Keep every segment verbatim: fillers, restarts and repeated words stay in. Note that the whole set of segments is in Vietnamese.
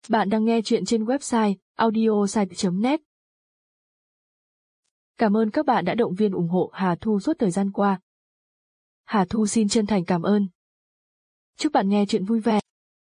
Bạn đang nghe chuyện trên website audiosite chấm net. Cảm ơn các bạn đã động viên ủng hộ Hà Thu suốt thời gian qua. Hà Thu xin chân thành cảm ơn. Chúc bạn nghe chuyện vui vẻ.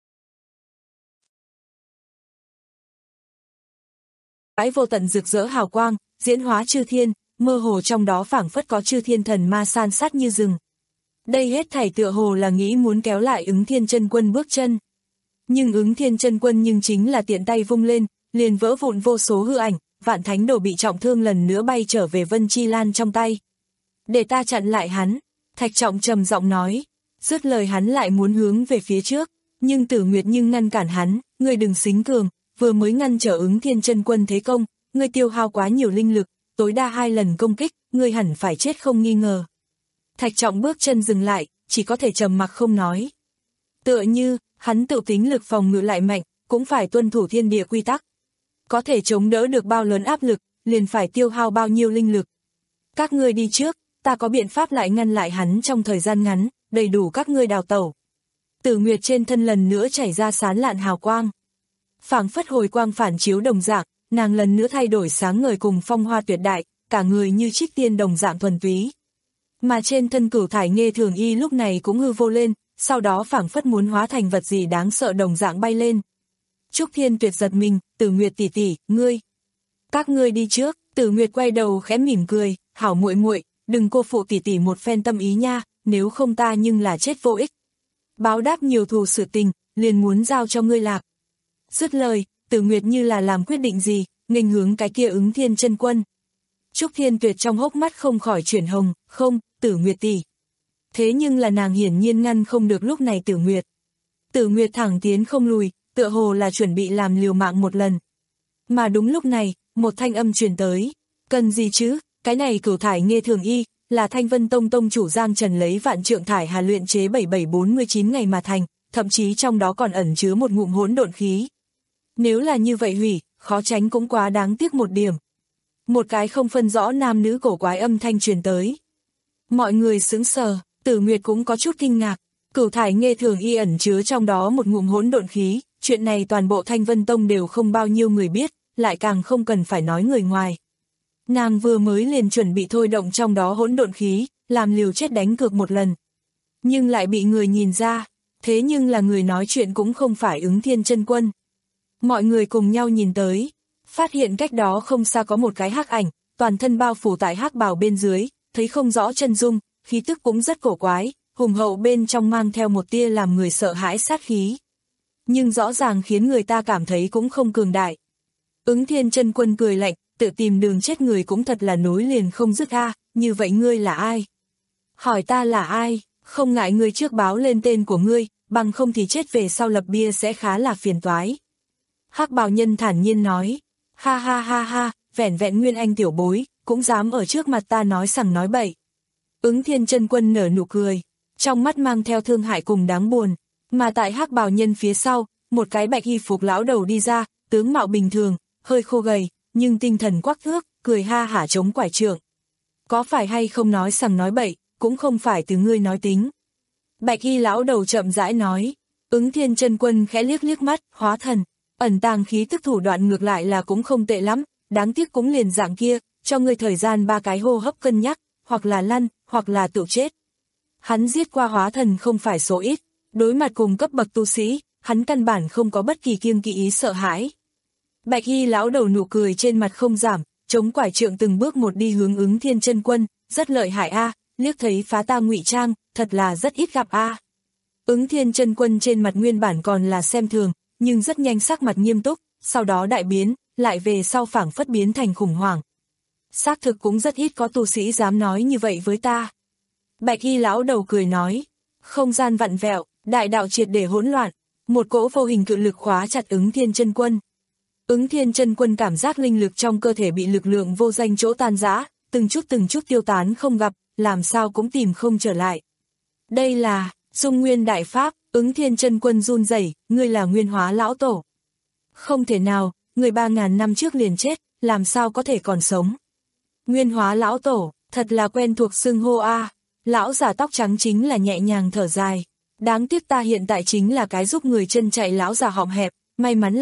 Bãi vô tận rực rỡ hào quang, diễn hóa chư thiên, mơ hồ trong đó phảng phất có chư thiên thần ma san sát như rừng. Đây hết thảy tựa hồ là nghĩ muốn kéo lại Ứng Thiên Chân Quân bước chân. Nhưng Ứng Thiên Chân Quân nhưng chính là tiện tay vung lên, liền vỡ vụn vô số hư ảnh, Vạn Thánh Đồ bị trọng thương lần nữa bay trở về Vân Chi Lan trong tay. Để ta chặn lại hắn, Thạch Trọng trầm giọng nói. Dứt lời hắn lại muốn hướng về phía trước, nhưng Tử Nguyệt nhưng ngăn cản hắn, ngươi đừng xính cường, vừa mới ngăn trở Ứng Thiên Chân Quân thế công, ngươi tiêu hao quá nhiều linh lực, tối đa hai lần công kích, ngươi hẳn phải chết không nghi ngờ. Thạch Trọng bước chân dừng lại, chỉ có thể trầm mặc không nói. Tựa như, hắn tự tính lực phòng ngự lại mạnh, cũng phải tuân thủ thiên địa quy tắc. Có thể chống đỡ được bao lớn áp lực, liền phải tiêu hao bao nhiêu linh lực. Các ngươi đi trước, ta có biện pháp lại ngăn lại hắn trong thời gian ngắn, đầy đủ các ngươi đào tẩu. Tử Nguyệt trên thân lần nữa chảy ra sán lạn hào quang. Phảng phất hồi quang phản chiếu đồng dạng, nàng lần nữa thay đổi sáng ngời cùng phong hoa tuyệt đại, cả người như trích tiên đồng dạng thuần túy. Mà trên thân Cửu Thải Nghê Thường Y lúc này cũng hư vô lên, sau đó phảng phất muốn hóa thành vật gì đáng sợ đồng dạng bay lên. Trúc Thiên Tuyệt giật mình, Tử Nguyệt tỷ tỷ, ngươi. Các ngươi đi trước, Tử Nguyệt quay đầu khẽ mỉm cười, hảo muội muội, đừng cô phụ tỷ tỷ một phen tâm ý nha, nếu không ta nhưng là chết vô ích. Báo đáp nhiều thù sự tình, liền muốn giao cho ngươi lạc. Dứt lời, Tử Nguyệt như là làm quyết định gì, nghênh hướng cái kia Ứng Thiên Chân Quân. Trúc Thiên Tuyệt trong hốc mắt không khỏi chuyển hồng, không, Tử Nguyệt tỷ. Thế nhưng là nàng hiển nhiên ngăn không được lúc này Tử Nguyệt. Tử Nguyệt thẳng tiến không lùi, tựa hồ là chuẩn bị làm liều mạng một lần. Mà đúng lúc này, một thanh âm truyền tới. Cần gì chứ, cái này Cửu Thải Nghê Thường Y, là Thanh Vân Tông tông chủ Giang Trần lấy vạn trượng thải hà luyện chế bảy bảy bốn mươi chín ngày mà thành, thậm chí trong đó còn ẩn chứa một ngụm hỗn độn khí. Nếu là như vậy hủy, khó tránh cũng quá đáng tiếc một điểm. Một cái không phân rõ nam nữ cổ quái âm thanh truyền tới. Mọi người sững sờ, Tử Nguyệt cũng có chút kinh ngạc. Cửu Thải Nghê Thường Y ẩn chứa trong đó một ngụm hỗn độn khí, chuyện này toàn bộ Thanh Vân Tông đều không bao nhiêu người biết, lại càng không cần phải nói người ngoài. Nàng vừa mới liền chuẩn bị thôi động trong đó hỗn độn khí, làm liều chết đánh cược một lần. Nhưng lại bị người nhìn ra, thế nhưng là người nói chuyện cũng không phải Ứng Thiên Chân Quân. Mọi người cùng nhau nhìn tới, phát hiện cách đó không xa có một cái hắc ảnh, toàn thân bao phủ tại hắc bào bên dưới, thấy không rõ chân dung, khí tức cũng rất cổ quái, hùng hậu bên trong mang theo một tia làm người sợ hãi sát khí. Nhưng rõ ràng khiến người ta cảm thấy cũng không cường đại. Ứng Thiên Chân Quân cười lạnh, tự tìm đường chết người cũng thật là nối liền không dứt a, như vậy ngươi là ai? Hỏi ta là ai, không ngại ngươi trước báo lên tên của ngươi, bằng không thì chết về sau lập bia sẽ khá là phiền toái. Hắc bào nhân thản nhiên nói, ha ha ha ha, vẻn vẹn nguyên anh tiểu bối, cũng dám ở trước mặt ta nói sằng nói bậy. Ứng Thiên Chân Quân nở nụ cười, trong mắt mang theo thương hại cùng đáng buồn, mà tại hắc bào nhân phía sau, một cái bạch y phục lão đầu đi ra, tướng mạo bình thường, hơi khô gầy, nhưng tinh thần quắc thước, cười ha hả chống quải trượng. Có phải hay không nói sằng nói bậy, cũng không phải từ ngươi nói tính. Bạch y lão đầu chậm rãi nói, Ứng Thiên Chân Quân khẽ liếc liếc mắt, hóa thần, ẩn tàng khí tức thủ đoạn ngược lại là cũng không tệ lắm, đáng tiếc cũng liền dạng kia, cho ngươi thời gian ba cái hô hấp cân nhắc, hoặc là lăn, hoặc là tự chết. Hắn giết qua hóa thần không phải số ít, đối mặt cùng cấp bậc tu sĩ, hắn căn bản không có bất kỳ kiêng kỵ ý sợ hãi. Bạch y lão đầu nụ cười trên mặt không giảm, chống quải trượng từng bước một đi hướng Ứng Thiên Chân Quân, rất lợi hại a, liếc thấy phá ta ngụy trang, thật là rất ít gặp a. Ứng Thiên Chân Quân trên mặt nguyên bản còn là xem thường, nhưng rất nhanh sắc mặt nghiêm túc, sau đó đại biến, lại về sau phảng phất biến thành khủng hoảng. Xác thực cũng rất ít có tu sĩ dám nói như vậy với ta. Bạch y lão đầu cười nói, không gian vặn vẹo, đại đạo triệt để hỗn loạn, một cỗ vô hình cự lực khóa chặt Ứng Thiên Chân Quân. Ứng Thiên Chân Quân cảm giác linh lực trong cơ thể bị lực lượng vô danh chỗ tan rã, từng chút từng chút tiêu tán không gặp, làm sao cũng tìm không trở lại. Đây là Dung Nguyên Đại Pháp. Ứng Thiên Chân Quân run rẩy, ngươi là Nguyên Hóa lão tổ. Không thể nào, người ba ngàn năm trước liền chết, làm sao có thể còn sống. Nguyên Hóa lão tổ, thật là quen thuộc xưng hô a. Lão giả tóc trắng chính là nhẹ nhàng thở dài. Đáng tiếc ta hiện tại chính là cái giúp người chân chạy lão già họng hẹp, may mắn là,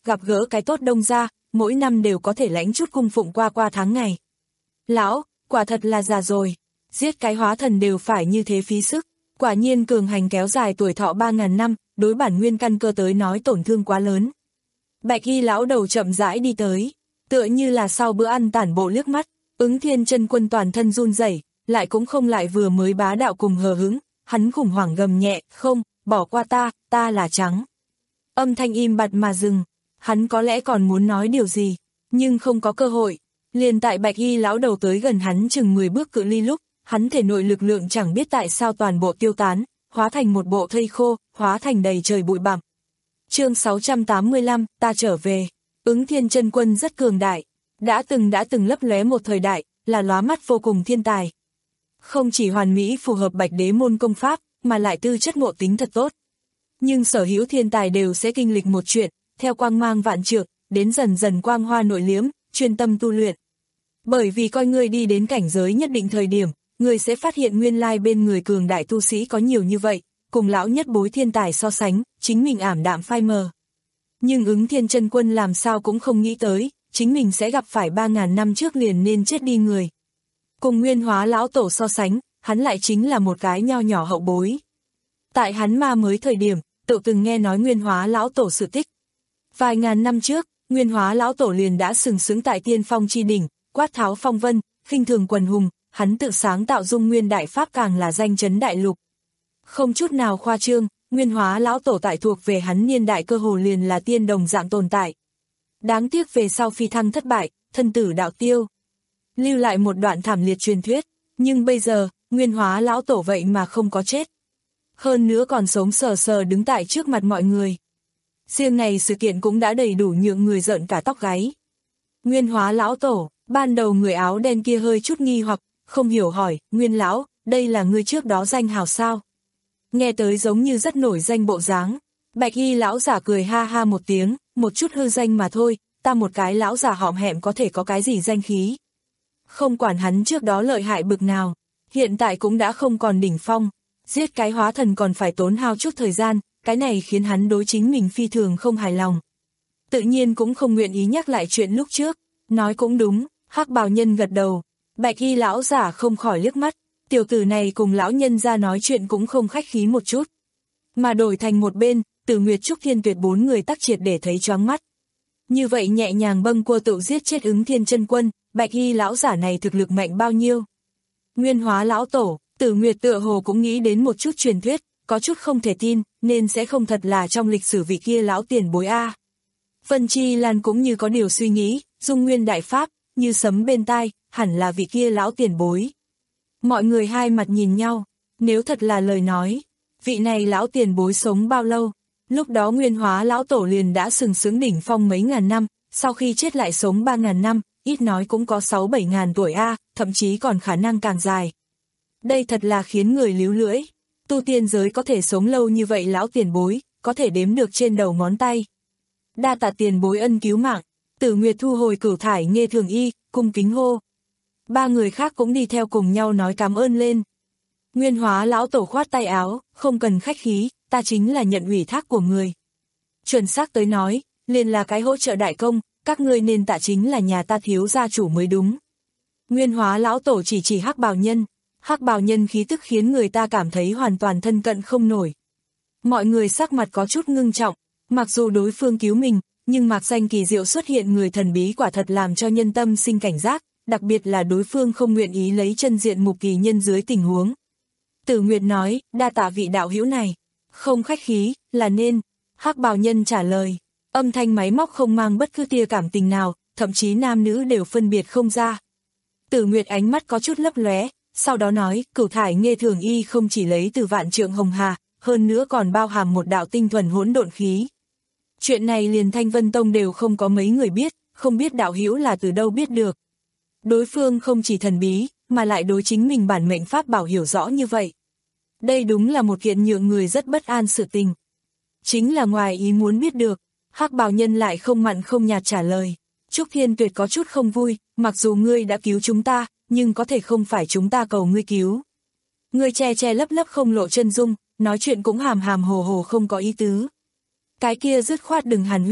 gặp gỡ cái tốt đông ra, mỗi năm đều có thể lãnh chút cung phụng qua qua tháng ngày. Lão, quả thật là già rồi, giết cái hóa thần đều phải như thế phí sức, quả nhiên cường hành kéo dài tuổi thọ ba ngàn năm, đối bản nguyên căn cơ tới nói tổn thương quá lớn. Bạch y lão đầu chậm rãi đi tới, tựa như là sau bữa ăn tản bộ liếc mắt, Ứng Thiên Chân Quân toàn thân run rẩy, lại cũng không lại vừa mới bá đạo cùng hờ hững, hắn khủng hoảng gầm nhẹ, không, bỏ qua ta, ta là trắng. Âm thanh im bặt mà dừng, hắn có lẽ còn muốn nói điều gì, nhưng không có cơ hội. Liền tại bạch y lão đầu tới gần hắn chừng mười bước cự ly lúc, hắn thể nội lực lượng chẳng biết tại sao toàn bộ tiêu tán, hóa thành một bộ thây khô, hóa thành đầy trời bụi bặm. Chương sáu trăm tám mươi lăm, ta trở về. Ứng Thiên Chân Quân rất cường đại, đã từng đã từng lấp lóe một thời đại, là lóa mắt vô cùng thiên tài. Không chỉ hoàn mỹ phù hợp Bạch Đế môn công pháp, mà lại tư chất ngộ tính thật tốt. Nhưng sở hữu thiên tài đều sẽ kinh lịch một chuyện, theo quang mang vạn trượng, đến dần dần quang hoa nội liếm, chuyên tâm tu luyện. Bởi vì coi ngươi đi đến cảnh giới nhất định thời điểm, ngươi sẽ phát hiện nguyên lai bên người cường đại tu sĩ có nhiều như vậy, cùng lão nhất bối thiên tài so sánh, chính mình ảm đạm phai mờ. Nhưng Ứng Thiên Chân Quân làm sao cũng không nghĩ tới, chính mình sẽ gặp phải ba ngàn năm trước liền nên chết đi người. Cùng Nguyên Hóa lão tổ so sánh, hắn lại chính là một cái nho nhỏ hậu bối. Tại hắn ma mới thời điểm, tự từng nghe nói Nguyên Hóa lão tổ sự tích. Vài ngàn năm trước, Nguyên Hóa lão tổ liền đã sừng sững tại tiên phong chi đỉnh, quát tháo phong vân, khinh thường quần hùng, hắn tự sáng tạo Dung Nguyên đại pháp càng là danh chấn đại lục. Không chút nào khoa trương, Nguyên Hóa lão tổ tại thuộc về hắn niên đại cơ hồ liền là tiên đồng dạng tồn tại. Đáng tiếc về sau phi thăng thất bại, thân tử đạo tiêu. Lưu lại một đoạn thảm liệt truyền thuyết, nhưng bây giờ, Nguyên Hóa lão tổ vậy mà không có chết. Hơn nữa còn sống sờ sờ đứng tại trước mặt mọi người. Riêng này sự kiện cũng đã đầy đủ nhượng người giận cả tóc gáy. Nguyên Hóa lão tổ, ban đầu người áo đen kia hơi chút nghi hoặc, không hiểu hỏi, Nguyên lão, đây là người trước đó danh hào sao? Nghe tới giống như rất nổi danh bộ dáng. Bạch y lão giả cười ha ha một tiếng, một chút hư danh mà thôi, ta một cái lão giả hõm hẹm có thể có cái gì danh khí. Không quản hắn trước đó lợi hại bực nào, hiện tại cũng đã không còn đỉnh phong, giết cái hóa thần còn phải tốn hao chút thời gian, cái này khiến hắn đối chính mình phi thường không hài lòng. Tự nhiên cũng không nguyện ý nhắc lại chuyện lúc trước, nói cũng đúng, hắc bào nhân gật đầu, bạch y lão giả không khỏi liếc mắt, tiểu tử này cùng lão nhân ra nói chuyện cũng không khách khí một chút. Mà đổi thành một bên, Tử Nguyệt Trúc Thiên Tuyệt bốn người tắc triệt để thấy choáng mắt. Như vậy nhẹ nhàng bâng cua tự giết chết Ứng Thiên Chân Quân, bạch y lão giả này thực lực mạnh bao nhiêu. Nguyên Hóa lão tổ, Tử Nguyệt tựa hồ cũng nghĩ đến một chút truyền thuyết, có chút không thể tin, nên sẽ không thật là trong lịch sử vị kia lão tiền bối a. Vân Chi Lan cũng như có điều suy nghĩ, Dung Nguyên đại pháp, như sấm bên tai, hẳn là vị kia lão tiền bối. Mọi người hai mặt nhìn nhau, nếu thật là lời nói, vị này lão tiền bối sống bao lâu? Lúc đó Nguyên Hóa lão tổ liền đã sừng sững đỉnh phong mấy ngàn năm, sau khi chết lại sống ba ngàn năm, ít nói cũng có sáu bảy ngàn tuổi a, thậm chí còn khả năng càng dài. Đây thật là khiến người líu lưỡi. Tu tiên giới có thể sống lâu như vậy lão tiền bối, có thể đếm được trên đầu ngón tay. Đa tạ tiền bối ân cứu mạng, Tử Nguyệt thu hồi cửu thải nghe thường y, cung kính hô. Ba người khác cũng đi theo cùng nhau nói cảm ơn lên. Nguyên Hóa lão tổ khoát tay áo, không cần khách khí, ta chính là nhận ủy thác của người. Chuẩn xác tới nói, liền là cái hỗ trợ đại công, các ngươi nên tạ chính là nhà ta thiếu gia chủ mới đúng. Nguyên Hóa lão tổ chỉ chỉ hắc bào nhân, hắc bào nhân khí tức khiến người ta cảm thấy hoàn toàn thân cận không nổi. Mọi người sắc mặt có chút ngưng trọng, mặc dù đối phương cứu mình, nhưng mạc danh kỳ diệu xuất hiện người thần bí quả thật làm cho nhân tâm sinh cảnh giác, đặc biệt là đối phương không nguyện ý lấy chân diện mục kỳ nhân dưới tình huống. Tử Nguyệt nói, đa tạ vị đạo hữu này, không khách khí, là nên, hắc bào nhân trả lời, âm thanh máy móc không mang bất cứ tia cảm tình nào, thậm chí nam nữ đều phân biệt không ra. Tử Nguyệt ánh mắt có chút lấp lóe, sau đó nói, cửu thải nghe thường y không chỉ lấy từ vạn trượng hồng hà, hơn nữa còn bao hàm một đạo tinh thuần hỗn độn khí. Chuyện này liền Thanh Vân Tông đều không có mấy người biết, không biết đạo hữu là từ đâu biết được. Đối phương không chỉ thần bí, mà lại đối chính mình bản mệnh pháp bảo hiểu rõ như vậy. Đây đúng là một kiện nhượng người rất bất an sự tình. Chính là ngoài ý muốn biết được, hắc bào nhân lại không mặn không nhạt trả lời. Trúc Thiên Tuyệt có chút không vui, mặc dù ngươi đã cứu chúng ta, nhưng có thể không phải chúng ta cầu ngươi cứu. Ngươi che che lấp lấp không lộ chân dung, nói chuyện cũng hàm hàm hồ hồ không có ý tứ. Cái kia dứt khoát đừng hàn huyên,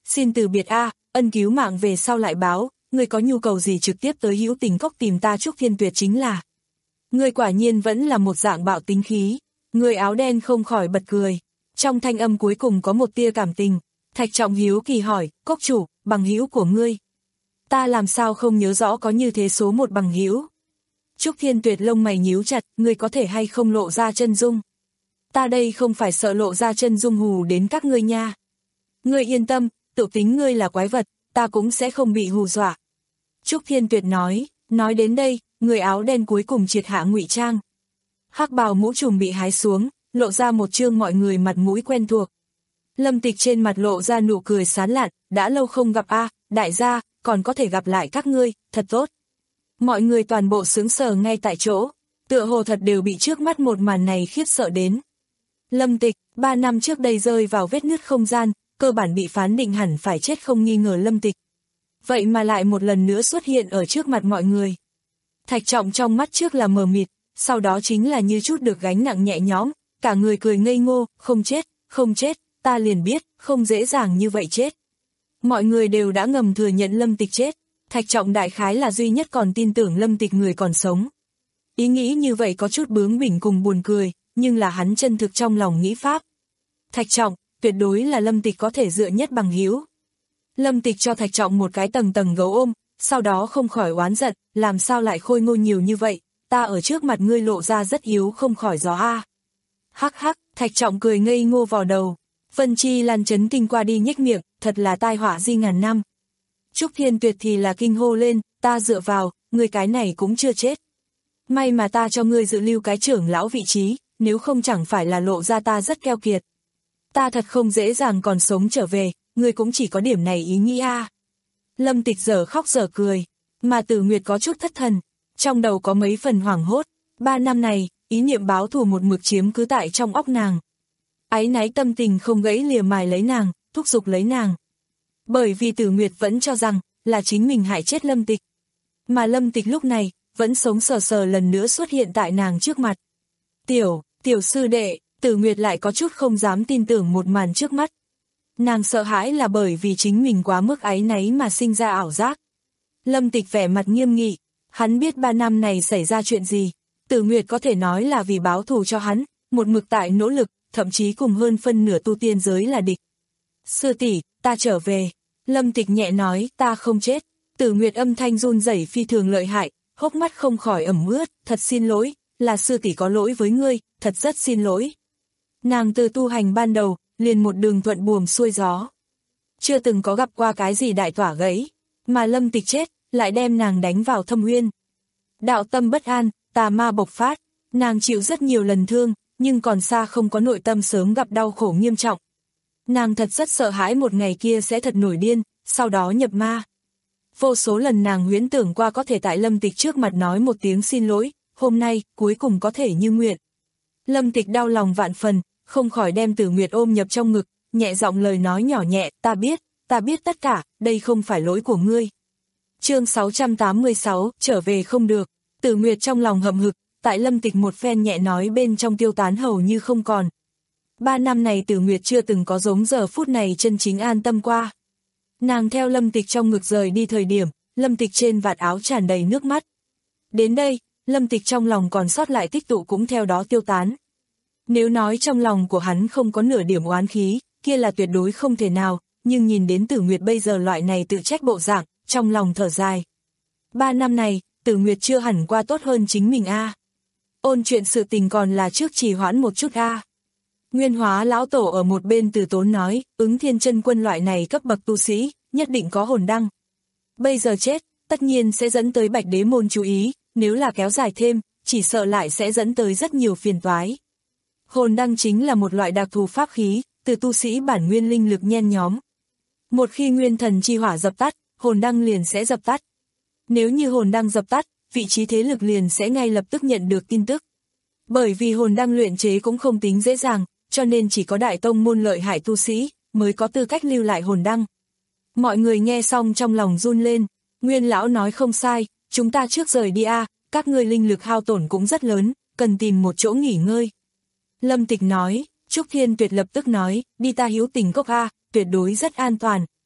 xin từ biệt a, ân cứu mạng về sau lại báo, ngươi có nhu cầu gì trực tiếp tới Hữu Tình Cốc tìm ta. Trúc Thiên Tuyệt chính là. Ngươi quả nhiên vẫn là một dạng bạo tính khí. Người áo đen không khỏi bật cười. Trong thanh âm cuối cùng có một tia cảm tình. Thạch Trọng hiếu kỳ hỏi, cốc chủ, bằng hữu của ngươi. Ta làm sao không nhớ rõ có như thế số một bằng hữu. Trúc Thiên Tuyệt lông mày nhíu chặt, ngươi có thể hay không lộ ra chân dung. Ta đây không phải sợ lộ ra chân dung hù đến các ngươi nha. Ngươi yên tâm, tự tính ngươi là quái vật, ta cũng sẽ không bị hù dọa. Trúc Thiên Tuyệt nói, nói đến đây, người áo đen cuối cùng triệt hạ ngụy trang. Hắc bào mũ trùm bị hái xuống, lộ ra một trương mọi người mặt mũi quen thuộc. Lâm Tịch trên mặt lộ ra nụ cười sán lạn, đã lâu không gặp a, đại gia, còn có thể gặp lại các ngươi, thật tốt. Mọi người toàn bộ sững sờ ngay tại chỗ, tựa hồ thật đều bị trước mắt một màn này khiếp sợ đến. Lâm Tịch, ba năm trước đây rơi vào vết nứt không gian, cơ bản bị phán định hẳn phải chết không nghi ngờ Lâm Tịch. Vậy mà lại một lần nữa xuất hiện ở trước mặt mọi người. Thạch Trọng trong mắt trước là mờ mịt, sau đó chính là như chút được gánh nặng nhẹ nhõm, cả người cười ngây ngô, không chết, không chết, ta liền biết, không dễ dàng như vậy chết. Mọi người đều đã ngầm thừa nhận Lâm Tịch chết, Thạch Trọng đại khái là duy nhất còn tin tưởng Lâm Tịch người còn sống. Ý nghĩ như vậy có chút bướng bỉnh cùng buồn cười, nhưng là hắn chân thực trong lòng nghĩ pháp. Thạch Trọng, tuyệt đối là Lâm Tịch có thể dựa nhất bằng hữu. Lâm Tịch cho Thạch Trọng một cái tầng tầng gấu ôm, sau đó không khỏi oán giận, làm sao lại khôi ngô nhiều như vậy, ta ở trước mặt ngươi lộ ra rất yếu không khỏi gió a. Hắc hắc, Thạch Trọng cười ngây ngô vào đầu. Vân Chi Lan chấn kinh qua đi nhếch miệng, thật là tai họa di ngàn năm. Trúc Thiên Tuyệt thì là kinh hô lên, ta dựa vào, ngươi cái này cũng chưa chết. May mà ta cho ngươi dự lưu cái trưởng lão vị trí, nếu không chẳng phải là lộ ra ta rất keo kiệt. Ta thật không dễ dàng còn sống trở về, ngươi cũng chỉ có điểm này ý nghĩ a. Lâm Tịch dở khóc dở cười, mà Tử Nguyệt có chút thất thần, trong đầu có mấy phần hoảng hốt, ba năm này, ý niệm báo thù một mực chiếm cứ tại trong óc nàng. Áy náy tâm tình không gãy lìa mài lấy nàng, thúc giục lấy nàng. Bởi vì Tử Nguyệt vẫn cho rằng, là chính mình hại chết Lâm Tịch. Mà Lâm Tịch lúc này, vẫn sống sờ sờ lần nữa xuất hiện tại nàng trước mặt. Tiểu, tiểu sư đệ, Tử Nguyệt lại có chút không dám tin tưởng một màn trước mắt. Nàng sợ hãi là bởi vì chính mình quá mức áy náy mà sinh ra ảo giác. Lâm Tịch vẻ mặt nghiêm nghị, hắn biết ba năm này xảy ra chuyện gì. Tử Nguyệt có thể nói là vì báo thù cho hắn, một mực tại nỗ lực, thậm chí cùng hơn phân nửa tu tiên giới là địch. Sư tỷ, ta trở về. Lâm Tịch nhẹ nói, ta không chết. Tử Nguyệt âm thanh run rẩy phi thường lợi hại, hốc mắt không khỏi ẩm ướt, thật xin lỗi, là sư tỷ có lỗi với ngươi, thật rất xin lỗi. Nàng từ tu hành ban đầu, liền một đường thuận buồm xuôi gió. Chưa từng có gặp qua cái gì đại tỏa gãy, mà Lâm Tịch chết, lại đem nàng đánh vào thâm uyên. Đạo tâm bất an, tà ma bộc phát, nàng chịu rất nhiều lần thương, nhưng còn xa không có nội tâm sớm gặp đau khổ nghiêm trọng. Nàng thật rất sợ hãi một ngày kia sẽ thật nổi điên, sau đó nhập ma. Vô số lần nàng huyễn tưởng qua có thể tại Lâm Tịch trước mặt nói một tiếng xin lỗi, hôm nay, cuối cùng có thể như nguyện. Lâm Tịch đau lòng vạn phần, không khỏi đem Tử Nguyệt ôm nhập trong ngực, nhẹ giọng lời nói nhỏ nhẹ, ta biết, ta biết tất cả, đây không phải lỗi của ngươi. Chương sáu trăm tám mươi sáu, trở về không được, Tử Nguyệt trong lòng hậm hực, tại Lâm Tịch một phen nhẹ nói bên trong tiêu tán hầu như không còn. Ba năm này Tử Nguyệt chưa từng có giống giờ phút này chân chính an tâm qua. Nàng theo Lâm Tịch trong ngực rời đi thời điểm, Lâm Tịch trên vạt áo tràn đầy nước mắt. Đến đây, Lâm Tịch trong lòng còn sót lại tích tụ cũng theo đó tiêu tán. Nếu nói trong lòng của hắn không có nửa điểm oán khí, kia là tuyệt đối không thể nào, nhưng nhìn đến Tử Nguyệt bây giờ loại này tự trách bộ dạng, trong lòng thở dài. Ba năm này, Tử Nguyệt chưa hẳn qua tốt hơn chính mình a. Ôn chuyện sự tình còn là trước trì hoãn một chút a. Nguyên Hóa lão tổ ở một bên từ tốn nói, Ứng Thiên Chân Quân loại này cấp bậc tu sĩ, nhất định có hồn đăng. Bây giờ chết, tất nhiên sẽ dẫn tới Bạch Đế môn chú ý, nếu là kéo dài thêm, chỉ sợ lại sẽ dẫn tới rất nhiều phiền toái. Hồn đăng chính là một loại đặc thù pháp khí, từ tu sĩ bản nguyên linh lực nhen nhóm. Một khi nguyên thần chi hỏa dập tắt, hồn đăng liền sẽ dập tắt. Nếu như hồn đăng dập tắt, vị trí thế lực liền sẽ ngay lập tức nhận được tin tức. Bởi vì hồn đăng luyện chế cũng không tính dễ dàng, cho nên chỉ có đại tông môn lợi hại tu sĩ mới có tư cách lưu lại hồn đăng. Mọi người nghe xong trong lòng run lên, Nguyên lão nói không sai, chúng ta trước rời đi a, các ngươi linh lực hao tổn cũng rất lớn, cần tìm một chỗ nghỉ ngơi. Lâm Tịch nói, Trúc Thiên Tuyệt lập tức nói, đi ta Hữu Tình Cốc a, tuyệt đối rất an toàn.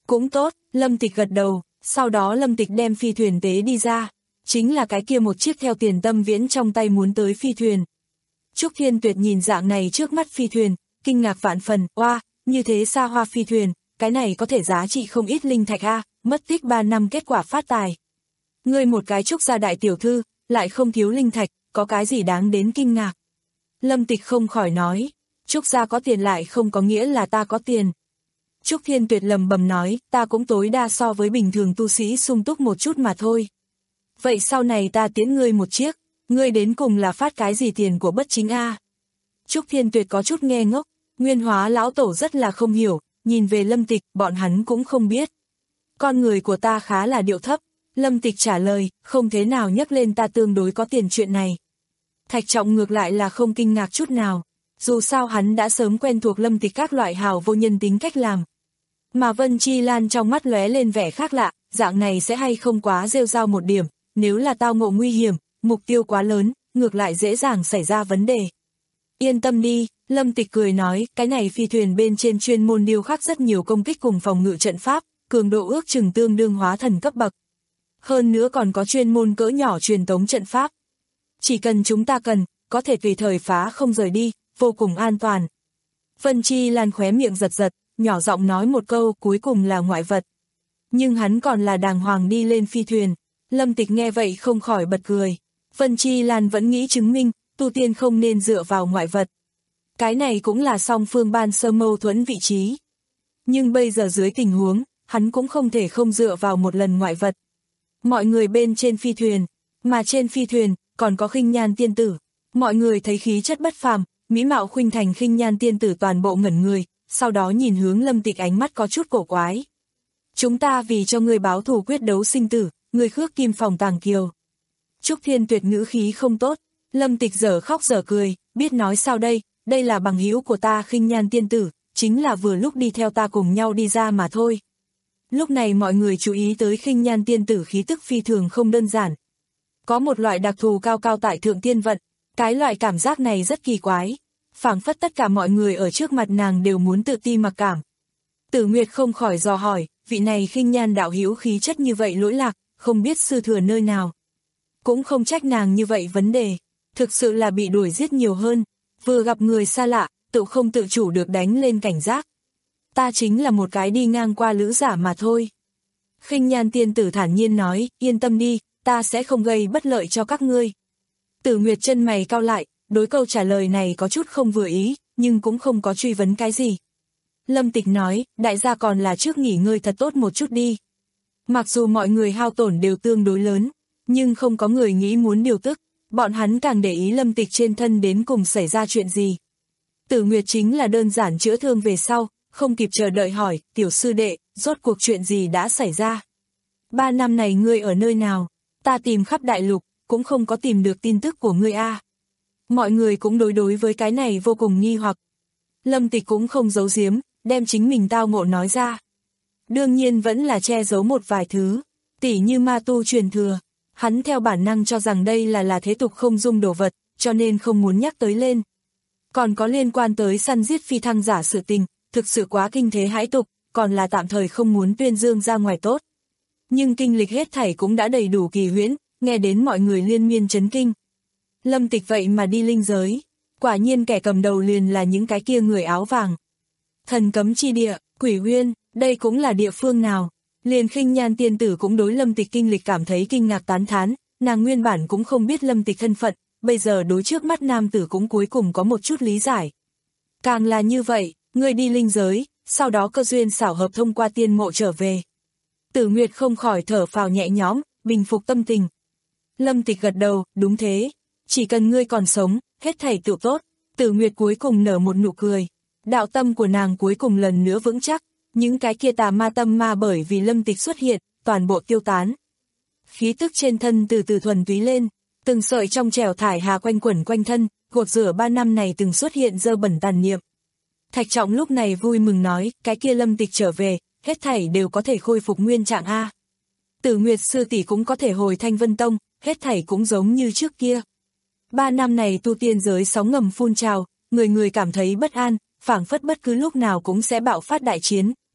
Cũng tốt, Lâm Tịch gật đầu, sau đó Lâm Tịch đem phi thuyền tế đi ra, chính là cái kia một chiếc theo Tiền Tâm Viễn trong tay muốn tới phi thuyền. Trúc Thiên Tuyệt nhìn dạng này trước mắt phi thuyền, kinh ngạc vạn phần, oa, như thế xa hoa phi thuyền, cái này có thể giá trị không ít linh thạch a, mất tích ba năm kết quả phát tài. Ngươi một cái Trúc gia đại tiểu thư, lại không thiếu linh thạch, có cái gì đáng đến kinh ngạc. Lâm Tịch không khỏi nói, Trúc gia có tiền lại không có nghĩa là ta có tiền. Trúc Thiên Tuyệt lầm bầm nói, ta cũng tối đa so với bình thường tu sĩ sung túc một chút mà thôi. Vậy sau này ta tiễn ngươi một chiếc, ngươi đến cùng là phát cái gì tiền của bất chính a? Trúc Thiên Tuyệt có chút nghe ngốc, Nguyên Hóa lão tổ rất là không hiểu, nhìn về Lâm Tịch, bọn hắn cũng không biết. Con người của ta khá là điệu thấp, Lâm Tịch trả lời, không thế nào nhắc lên ta tương đối có tiền chuyện này. Thạch Trọng ngược lại là không kinh ngạc chút nào, dù sao hắn đã sớm quen thuộc Lâm Tịch các loại hào vô nhân tính cách làm. Mà Vân Chi Lan trong mắt lóe lên vẻ khác lạ, dạng này sẽ hay không quá rêu rao một điểm, nếu là tao ngộ nguy hiểm, mục tiêu quá lớn, ngược lại dễ dàng xảy ra vấn đề. Yên tâm đi, Lâm Tịch cười nói, cái này phi thuyền bên trên chuyên môn điêu khắc rất nhiều công kích cùng phòng ngự trận pháp, cường độ ước chừng tương đương hóa thần cấp bậc. Hơn nữa còn có chuyên môn cỡ nhỏ truyền tống trận pháp. Chỉ cần chúng ta cần, có thể tùy thời phá không rời đi, vô cùng an toàn. Vân Chi Lan khóe miệng giật giật, nhỏ giọng nói một câu, cuối cùng là ngoại vật. Nhưng hắn còn là đàng hoàng đi lên phi thuyền. Lâm Tịch nghe vậy không khỏi bật cười. Vân Chi Lan vẫn nghĩ chứng minh, tu tiên không nên dựa vào ngoại vật. Cái này cũng là song phương ban sơ mâu thuẫn vị trí. Nhưng bây giờ dưới tình huống, hắn cũng không thể không dựa vào một lần ngoại vật. Mọi người bên trên phi thuyền, mà trên phi thuyền, còn có Khinh Nhan tiên tử. Mọi người thấy khí chất bất phàm, mỹ mạo khuynh thành Khinh Nhan tiên tử toàn bộ ngẩn người, sau đó nhìn hướng Lâm Tịch ánh mắt có chút cổ quái. Chúng ta vì cho ngươi báo thù quyết đấu sinh tử, ngươi khước kim phòng tàng kiều. Trúc Thiên Tuyệt ngữ khí không tốt, Lâm Tịch dở khóc dở cười, biết nói sao đây, đây là bằng hữu của ta Khinh Nhan tiên tử, chính là vừa lúc đi theo ta cùng nhau đi ra mà thôi. Lúc này mọi người chú ý tới Khinh Nhan tiên tử khí tức phi thường không đơn giản. Có một loại đặc thù cao cao tại thượng tiên vận, cái loại cảm giác này rất kỳ quái, phảng phất tất cả mọi người ở trước mặt nàng đều muốn tự ti mặc cảm. Tử Nguyệt không khỏi dò hỏi, vị này Khinh Nhan đạo hữu khí chất như vậy lỗi lạc, không biết sư thừa nơi nào. Cũng không trách nàng như vậy vấn đề, thực sự là bị đuổi giết nhiều hơn, vừa gặp người xa lạ, tự không tự chủ được đánh lên cảnh giác. Ta chính là một cái đi ngang qua lữ giả mà thôi. Khinh Nhan tiên tử thản nhiên nói, yên tâm đi, ta sẽ không gây bất lợi cho các ngươi. Tử Nguyệt chân mày cau lại, đối câu trả lời này có chút không vừa ý, nhưng cũng không có truy vấn cái gì. Lâm Tịch nói, đại gia còn là trước nghỉ ngơi thật tốt một chút đi. Mặc dù mọi người hao tổn đều tương đối lớn, nhưng không có người nghĩ muốn điều tức, bọn hắn càng để ý Lâm Tịch trên thân đến cùng xảy ra chuyện gì. Tử Nguyệt chính là đơn giản chữa thương về sau, không kịp chờ đợi hỏi, tiểu sư đệ, rốt cuộc chuyện gì đã xảy ra? Ba năm này ngươi ở nơi nào? Ta tìm khắp đại lục, cũng không có tìm được tin tức của ngươi a. À. Mọi người cũng đối đối với cái này vô cùng nghi hoặc. Lâm Tịch cũng không giấu giếm, đem chính mình tao ngộ nói ra. Đương nhiên vẫn là che giấu một vài thứ, tỉ như ma tu truyền thừa. Hắn theo bản năng cho rằng đây là là thế tục không dung đồ vật, cho nên không muốn nhắc tới lên. Còn có liên quan tới săn giết phi thăng giả sự tình, thực sự quá kinh thế hãi tục, còn là tạm thời không muốn tuyên dương ra ngoài tốt. Nhưng kinh lịch hết thảy cũng đã đầy đủ kỳ huyễn, nghe đến mọi người liên miên chấn kinh. Lâm Tịch vậy mà đi linh giới, quả nhiên kẻ cầm đầu liền là những cái kia người áo vàng. Thần cấm chi địa, Quỷ Uyên, đây cũng là địa phương nào? Liền Khinh Nhan tiên tử cũng đối Lâm Tịch kinh lịch cảm thấy kinh ngạc tán thán, nàng nguyên bản cũng không biết Lâm Tịch thân phận, bây giờ đối trước mắt nam tử cũng cuối cùng có một chút lý giải. Càng là như vậy, người đi linh giới, sau đó cơ duyên xảo hợp thông qua tiên mộ trở về. Tử Nguyệt không khỏi thở phào nhẹ nhõm, bình phục tâm tình. Lâm Tịch gật đầu, đúng thế, chỉ cần ngươi còn sống, hết thảy tựu tốt. Tử Nguyệt cuối cùng nở một nụ cười, đạo tâm của nàng cuối cùng lần nữa vững chắc. Những cái kia tà ma tâm ma bởi vì Lâm Tịch xuất hiện, toàn bộ tiêu tán. Khí tức trên thân từ từ thuần túy lên, từng sợi trong trẻo thải hà quanh quẩn quanh thân, gột rửa ba năm này từng xuất hiện dơ bẩn tàn niệm. Thạch Trọng lúc này vui mừng nói, cái kia Lâm Tịch trở về, hết thảy đều có thể khôi phục nguyên trạng a. Tử Nguyệt sư tỷ cũng có thể hồi Thanh Vân Tông, hết thảy cũng giống như trước kia. Ba năm này tu tiên giới sóng ngầm phun trào, người người cảm thấy bất an, phảng phất bất cứ lúc nào cũng sẽ bạo phát đại chiến,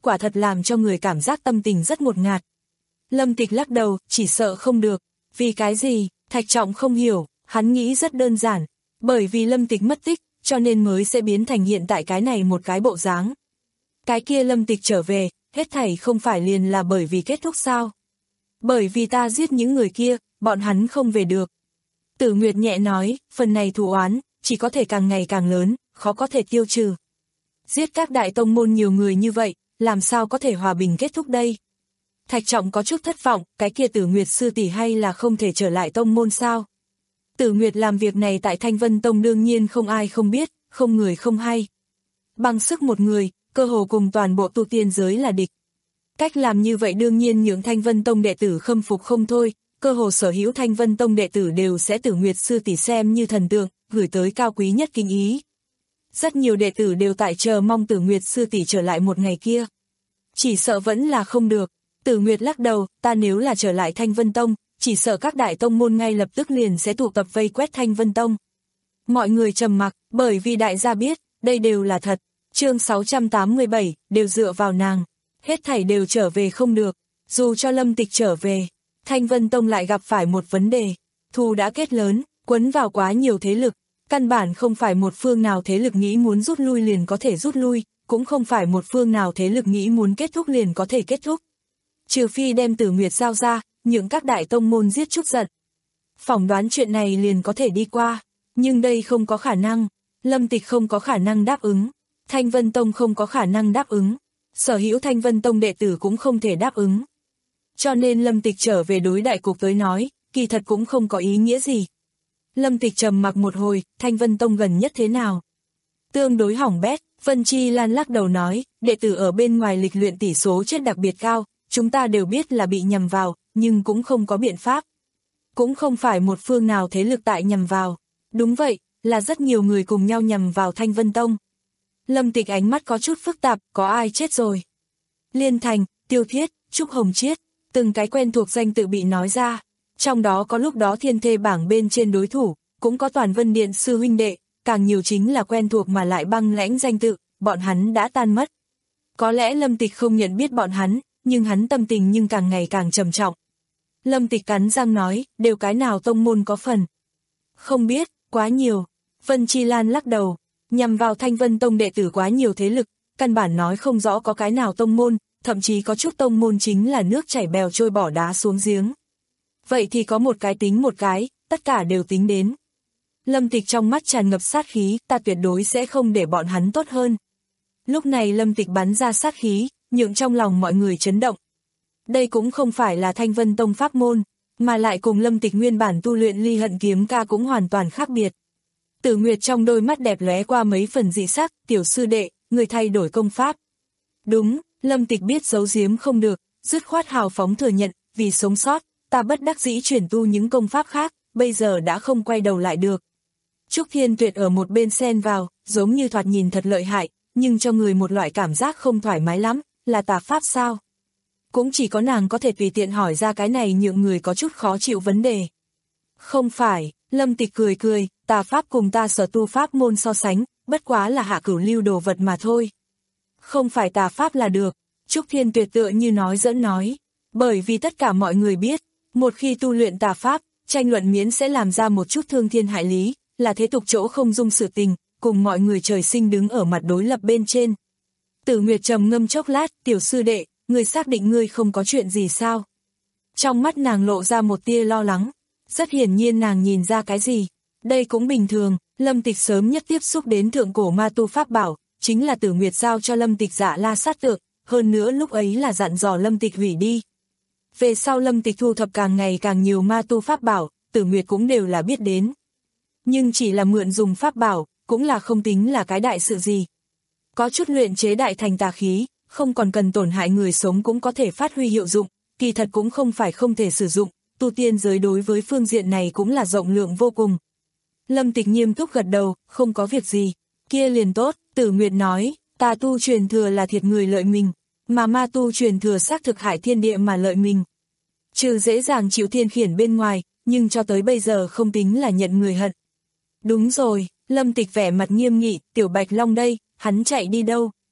quả thật làm cho người cảm giác tâm tình rất ngột ngạt. Lâm Tịch lắc đầu, chỉ sợ không được. Vì cái gì? Thạch Trọng không hiểu, hắn nghĩ rất đơn giản. Bởi vì Lâm Tịch mất tích, cho nên mới sẽ biến thành hiện tại cái này một cái bộ dáng. Cái kia Lâm Tịch trở về, hết thảy không phải liền là bởi vì kết thúc sao? Bởi vì ta giết những người kia, bọn hắn không về được. Tử Nguyệt nhẹ nói, phần này thù oán, chỉ có thể càng ngày càng lớn, khó có thể tiêu trừ. Giết các đại tông môn nhiều người như vậy, làm sao có thể hòa bình kết thúc đây? Thạch Trọng có chút thất vọng, cái kia Tử Nguyệt sư tỷ hay là không thể trở lại tông môn sao? Tử Nguyệt làm việc này tại Thanh Vân Tông đương nhiên không ai không biết, không người không hay. Bằng sức một người, cơ hồ cùng toàn bộ tu tiên giới là địch. Cách làm như vậy đương nhiên những Thanh Vân Tông đệ tử khâm phục không thôi, cơ hồ sở hữu Thanh Vân Tông đệ tử đều sẽ Tử Nguyệt sư tỷ xem như thần tượng, gửi tới cao quý nhất kính ý. Rất nhiều đệ tử đều tại chờ mong Tử Nguyệt sư tỷ trở lại một ngày kia. Chỉ sợ vẫn là không được. Tử Nguyệt lắc đầu, ta nếu là trở lại Thanh Vân Tông, chỉ sợ các đại tông môn ngay lập tức liền sẽ tụ tập vây quét Thanh Vân Tông. Mọi người trầm mặc, bởi vì đại gia biết, đây đều là thật. Chương sáu trăm tám mươi bảy, đều dựa vào nàng. Hết thảy đều trở về không được. Dù cho Lâm Tịch trở về, Thanh Vân Tông lại gặp phải một vấn đề. Thù đã kết lớn, quấn vào quá nhiều thế lực. Căn bản không phải một phương nào thế lực nghĩ muốn rút lui liền có thể rút lui, cũng không phải một phương nào thế lực nghĩ muốn kết thúc liền có thể kết thúc. Trừ phi đem Tử Nguyệt giao ra, những các đại tông môn giết chút giận. Phỏng đoán chuyện này liền có thể đi qua, nhưng đây không có khả năng. Lâm Tịch không có khả năng đáp ứng, Thanh Vân Tông không có khả năng đáp ứng, sở hữu Thanh Vân Tông đệ tử cũng không thể đáp ứng. Cho nên Lâm Tịch trở về đối đại cục tới nói, kỳ thật cũng không có ý nghĩa gì. Lâm Tịch trầm mặc một hồi, Thanh Vân Tông gần nhất thế nào? Tương đối hỏng bét, Vân Chi Lan lắc đầu nói, đệ tử ở bên ngoài lịch luyện tỷ số chết đặc biệt cao, chúng ta đều biết là bị nhằm vào, nhưng cũng không có biện pháp. Cũng không phải một phương nào thế lực tại nhằm vào. Đúng vậy, là rất nhiều người cùng nhau nhằm vào Thanh Vân Tông. Lâm Tịch ánh mắt có chút phức tạp, có ai chết rồi? Liên Thành, Tiêu Thiết, Trúc Hồng Chiết, từng cái quen thuộc danh tự bị nói ra. Trong đó có lúc đó thiên thê bảng bên trên đối thủ, cũng có Toàn Vân Điện sư huynh đệ, càng nhiều chính là quen thuộc mà lại băng lãnh danh tự, bọn hắn đã tan mất. Có lẽ Lâm Tịch không nhận biết bọn hắn, nhưng hắn tâm tình nhưng càng ngày càng trầm trọng. Lâm Tịch cắn răng nói, đều cái nào tông môn có phần. Không biết, quá nhiều. Vân Chi Lan lắc đầu, nhằm vào Thanh Vân Tông đệ tử quá nhiều thế lực, căn bản nói không rõ có cái nào tông môn, thậm chí có chút tông môn chính là nước chảy bèo trôi bỏ đá xuống giếng. Vậy thì có một cái tính một cái, tất cả đều tính đến. Lâm Tịch trong mắt tràn ngập sát khí, ta tuyệt đối sẽ không để bọn hắn tốt hơn. Lúc này Lâm Tịch bắn ra sát khí, nhượng trong lòng mọi người chấn động. Đây cũng không phải là Thanh Vân Tông pháp môn, mà lại cùng Lâm Tịch nguyên bản tu luyện Ly Hận Kiếm Ca cũng hoàn toàn khác biệt. Tử Nguyệt trong đôi mắt đẹp lóe qua mấy phần dị sắc, tiểu sư đệ, người thay đổi công pháp. Đúng, Lâm Tịch biết giấu giếm không được, dứt khoát hào phóng thừa nhận, vì sống sót, ta bất đắc dĩ chuyển tu những công pháp khác, bây giờ đã không quay đầu lại được. Trúc Thiên Tuyệt ở một bên xen vào, giống như thoạt nhìn thật lợi hại, nhưng cho người một loại cảm giác không thoải mái lắm, là tà pháp sao? Cũng chỉ có nàng có thể tùy tiện hỏi ra cái này nhượng người có chút khó chịu vấn đề. Không phải, Lâm Tịch cười cười, tà pháp cùng ta sở tu pháp môn so sánh, bất quá là hạ cửu lưu đồ vật mà thôi. Không phải tà pháp là được, Trúc Thiên Tuyệt tựa như nói giỡn nói, bởi vì tất cả mọi người biết, một khi tu luyện tà pháp, tranh luận miễn sẽ làm ra một chút thương thiên hại lý, là thế tục chỗ không dung sự tình, cùng mọi người trời sinh đứng ở mặt đối lập bên trên. Tử Nguyệt trầm ngâm chốc lát, tiểu sư đệ, ngươi xác định ngươi không có chuyện gì sao? Trong mắt nàng lộ ra một tia lo lắng, rất hiển nhiên nàng nhìn ra cái gì. Đây cũng bình thường, Lâm Tịch sớm nhất tiếp xúc đến thượng cổ ma tu pháp bảo, chính là Tử Nguyệt giao cho Lâm Tịch Dạ La sát tượng, hơn nữa lúc ấy là dặn dò Lâm Tịch hủy đi. Về sau Lâm Tịch thu thập càng ngày càng nhiều ma tu pháp bảo, Tử Nguyệt cũng đều là biết đến. Nhưng chỉ là mượn dùng pháp bảo, cũng là không tính là cái đại sự gì. Có chút luyện chế đại thành tà khí, không còn cần tổn hại người sống cũng có thể phát huy hiệu dụng, kỳ thật cũng không phải không thể sử dụng, tu tiên giới đối với phương diện này cũng là rộng lượng vô cùng. Lâm Tịch nghiêm túc gật đầu, không có việc gì, kia liền tốt, Tử Nguyệt nói, tà tu truyền thừa là thiệt người lợi mình, mà ma tu truyền thừa xác thực hại thiên địa mà lợi mình. Trừ dễ dàng chịu thiên khiển bên ngoài, nhưng cho tới bây giờ không tính là nhận người hận. Đúng rồi, Lâm Tịch vẻ mặt nghiêm nghị, Tiểu Bạch Long đây, hắn chạy đi đâu?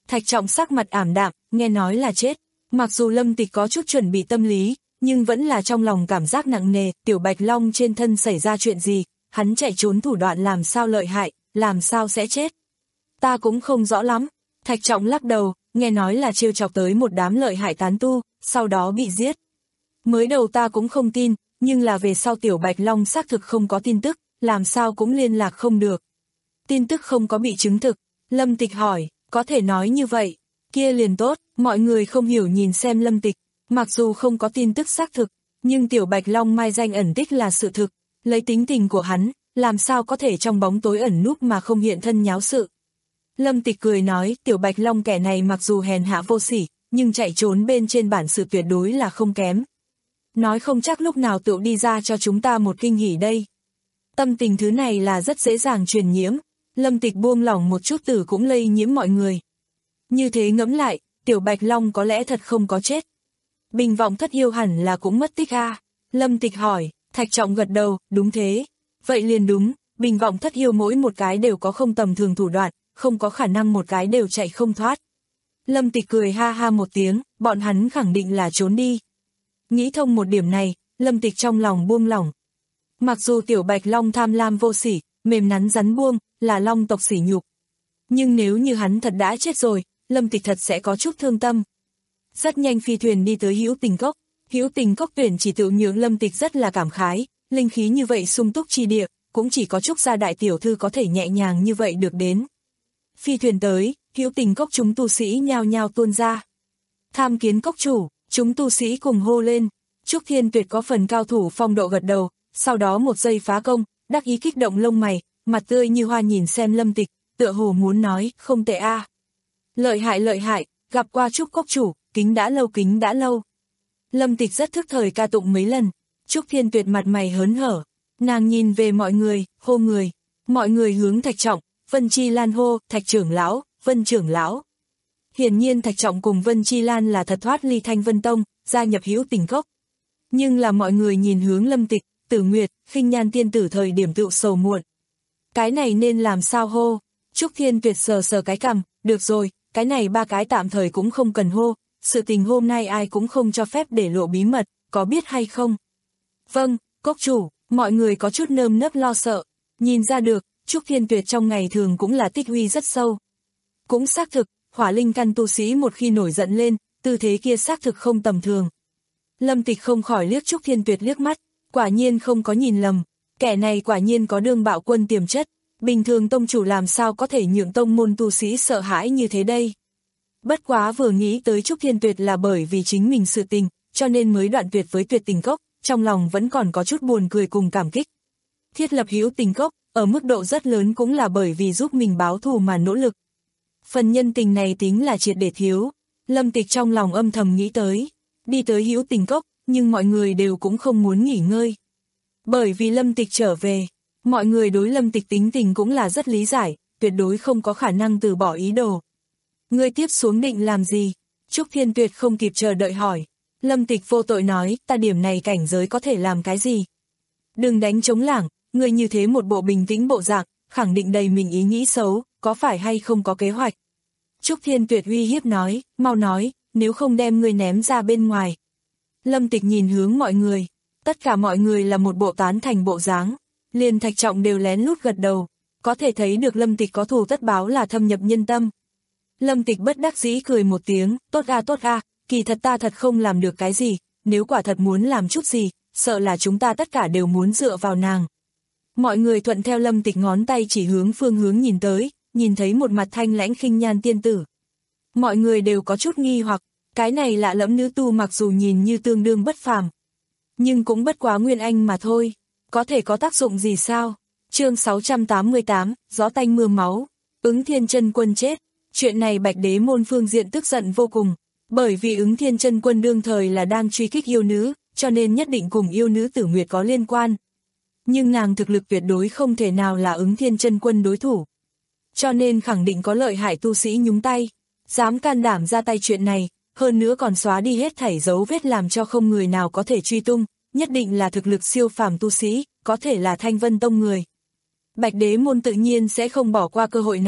Thạch Trọng sắc mặt ảm đạm, nghe nói là chết. Mặc dù Lâm Tịch có chút chuẩn bị tâm lý, nhưng vẫn là trong lòng cảm giác nặng nề, Tiểu Bạch Long trên thân xảy ra chuyện gì, hắn chạy trốn thủ đoạn làm sao lợi hại, làm sao sẽ chết. Ta cũng không rõ lắm. Thạch Trọng lắc đầu, nghe nói là trêu chọc tới một đám lợi hại tán tu, sau đó bị giết. Mới đầu ta cũng không tin, nhưng là về sau Tiểu Bạch Long xác thực không có tin tức, làm sao cũng liên lạc không được. Tin tức không có bị chứng thực. Lâm Tịch hỏi, có thể nói như vậy, kia liền tốt, mọi người không hiểu nhìn xem Lâm Tịch, mặc dù không có tin tức xác thực, nhưng Tiểu Bạch Long mai danh ẩn tích là sự thực, lấy tính tình của hắn, làm sao có thể trong bóng tối ẩn núp mà không hiện thân nháo sự. Lâm Tịch cười nói, Tiểu Bạch Long kẻ này mặc dù hèn hạ vô sỉ, nhưng chạy trốn bên trên bản sự tuyệt đối là không kém. Nói không chắc lúc nào tựu đi ra cho chúng ta một kinh hỉ đây. Tâm tình thứ này là rất dễ dàng truyền nhiễm, Lâm Tịch buông lỏng một chút tử cũng lây nhiễm mọi người. Như thế ngẫm lại, Tiểu Bạch Long có lẽ thật không có chết. Bình vọng thất yêu hẳn là cũng mất tích a. Lâm Tịch hỏi, Thạch Trọng gật đầu, đúng thế. Vậy liền đúng, bình vọng thất yêu mỗi một cái đều có không tầm thường thủ đoạn, không có khả năng một cái đều chạy không thoát. Lâm Tịch cười ha ha một tiếng, bọn hắn khẳng định là trốn đi. Nghĩ thông một điểm này, Lâm Tịch trong lòng buông lỏng. Mặc dù Tiểu Bạch Long tham lam vô sỉ, mềm nắn rắn buông, là Long tộc sỉ nhục. Nhưng nếu như hắn thật đã chết rồi, Lâm Tịch thật sẽ có chút thương tâm. Rất nhanh phi thuyền đi tới Hữu Tình Cốc, Hữu Tình Cốc tuyển chỉ tự nhượng Lâm Tịch rất là cảm khái, linh khí như vậy sung túc chi địa, cũng chỉ có Trúc gia đại tiểu thư có thể nhẹ nhàng như vậy được đến. Phi thuyền tới, Hữu Tình Cốc chúng tu sĩ nhao nhao tuôn ra. Tham kiến cốc chủ, chúng tu sĩ cùng hô lên. Trúc Thiên Tuyệt có phần cao thủ phong độ gật đầu, sau đó một giây phá công, đắc ý kích động lông mày, mặt tươi như hoa nhìn xem Lâm Tịch, tựa hồ muốn nói, không tệ a. À. Lợi hại lợi hại, gặp qua Trúc cốc chủ, kính đã lâu kính đã lâu. Lâm Tịch rất thức thời ca tụng mấy lần, Trúc Thiên Tuyệt mặt mày hớn hở, nàng nhìn về mọi người, hô người, mọi người hướng Thạch Trọng, Vân Chi Lan hô, Thạch trưởng lão, Vân trưởng lão. Hiển nhiên Thạch Trọng cùng Vân Chi Lan là thật thoát ly Thanh Vân Tông, gia nhập Hữu Tình Cốc. Nhưng là mọi người nhìn hướng Lâm Tịch, Tử Nguyệt, Khinh Nhan tiên tử thời điểm tựu sầu muộn. Cái này nên làm sao hô? Trúc Thiên Tuyệt sờ sờ cái cằm, được rồi, cái này ba cái tạm thời cũng không cần hô, sự tình hôm nay ai cũng không cho phép để lộ bí mật, có biết hay không? Vâng, cốc chủ, mọi người có chút nơm nớp lo sợ, nhìn ra được, Trúc Thiên Tuyệt trong ngày thường cũng là tích huy rất sâu. Cũng xác thực, hỏa linh căn tu sĩ một khi nổi giận lên, tư thế kia xác thực không tầm thường. Lâm Tịch không khỏi liếc Trúc Thiên Tuyệt liếc mắt, quả nhiên không có nhìn lầm, kẻ này quả nhiên có đương bạo quân tiềm chất, bình thường tông chủ làm sao có thể nhượng tông môn tu sĩ sợ hãi như thế đây. Bất quá vừa nghĩ tới Trúc Thiên Tuyệt là bởi vì chính mình sự tình, cho nên mới đoạn tuyệt với Tuyệt Tình Cốc, trong lòng vẫn còn có chút buồn cười cùng cảm kích. Thiết lập Hữu Tình Cốc, ở mức độ rất lớn cũng là bởi vì giúp mình báo thù mà nỗ lực. Phần nhân tình này tính là triệt để thiếu, Lâm Tịch trong lòng âm thầm nghĩ tới, đi tới Hữu Tình Cốc, nhưng mọi người đều cũng không muốn nghỉ ngơi. Bởi vì Lâm Tịch trở về, mọi người đối Lâm Tịch tính tình cũng là rất lý giải, tuyệt đối không có khả năng từ bỏ ý đồ. Ngươi tiếp xuống định làm gì? Trúc Thiên Tuyệt không kịp chờ đợi hỏi. Lâm Tịch vô tội nói, ta điểm này cảnh giới có thể làm cái gì? Đừng đánh trống lảng, ngươi như thế một bộ bình tĩnh bộ dạng, khẳng định đầy mình ý nghĩ xấu, có phải hay không có kế hoạch? Trúc Thiên Tuyệt uy hiếp nói, mau nói, nếu không đem ngươi ném ra bên ngoài. Lâm Tịch nhìn hướng mọi người, tất cả mọi người là một bộ tán thành bộ dáng, liền Thạch Trọng đều lén lút gật đầu, có thể thấy được Lâm Tịch có thù tất báo là thâm nhập nhân tâm. Lâm Tịch bất đắc dĩ cười một tiếng, tốt a tốt a, kỳ thật ta thật không làm được cái gì, nếu quả thật muốn làm chút gì, sợ là chúng ta tất cả đều muốn dựa vào nàng. Mọi người thuận theo Lâm Tịch ngón tay chỉ hướng phương hướng nhìn tới, nhìn thấy một mặt thanh lãnh khinh nhan tiên tử. Mọi người đều có chút nghi hoặc, cái này lạ lẫm nữ tu mặc dù nhìn như tương đương bất phàm, nhưng cũng bất quá nguyên anh mà thôi, có thể có tác dụng gì sao? Chương sáu trăm tám mươi tám, gió tanh mưa máu, Ứng Thiên Chân Quân chết. Chuyện này Bạch Đế môn phương diện tức giận vô cùng, bởi vì Ứng Thiên Chân Quân đương thời là đang truy kích yêu nữ, cho nên nhất định cùng yêu nữ Tử Nguyệt có liên quan. Nhưng nàng thực lực tuyệt đối không thể nào là Ứng Thiên Chân Quân đối thủ. Cho nên khẳng định có lợi hại tu sĩ nhúng tay, dám can đảm ra tay chuyện này, hơn nữa còn xóa đi hết thảy dấu vết làm cho không người nào có thể truy tung, nhất định là thực lực siêu phàm tu sĩ, có thể là Thanh Vân Tông người. Bạch Đế môn tự nhiên sẽ không bỏ qua cơ hội này,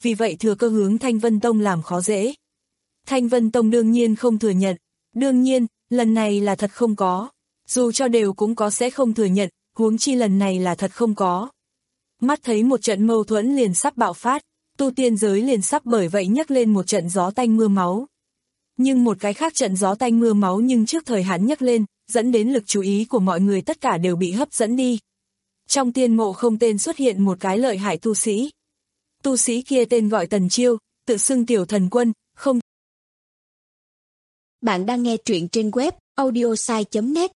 vì vậy thừa cơ hướng Thanh Vân Tông làm khó dễ. Thanh Vân Tông đương nhiên không thừa nhận, đương nhiên, lần này là thật không có, dù cho đều cũng có sẽ không thừa nhận, huống chi lần này là thật không có. Mắt thấy một trận mâu thuẫn liền sắp bạo phát, tu tiên giới liền sắp bởi vậy nhấc lên một trận gió tanh mưa máu. Nhưng một cái khác trận gió tanh mưa máu nhưng trước thời hạn nhấc lên, dẫn đến lực chú ý của mọi người tất cả đều bị hấp dẫn đi. Trong tiên mộ không tên xuất hiện một cái lợi hại tu sĩ. Tu sĩ kia tên gọi Tần Chiêu, tự xưng tiểu thần quân, không. Bạn đang nghe truyện trên web audiosai chấm net.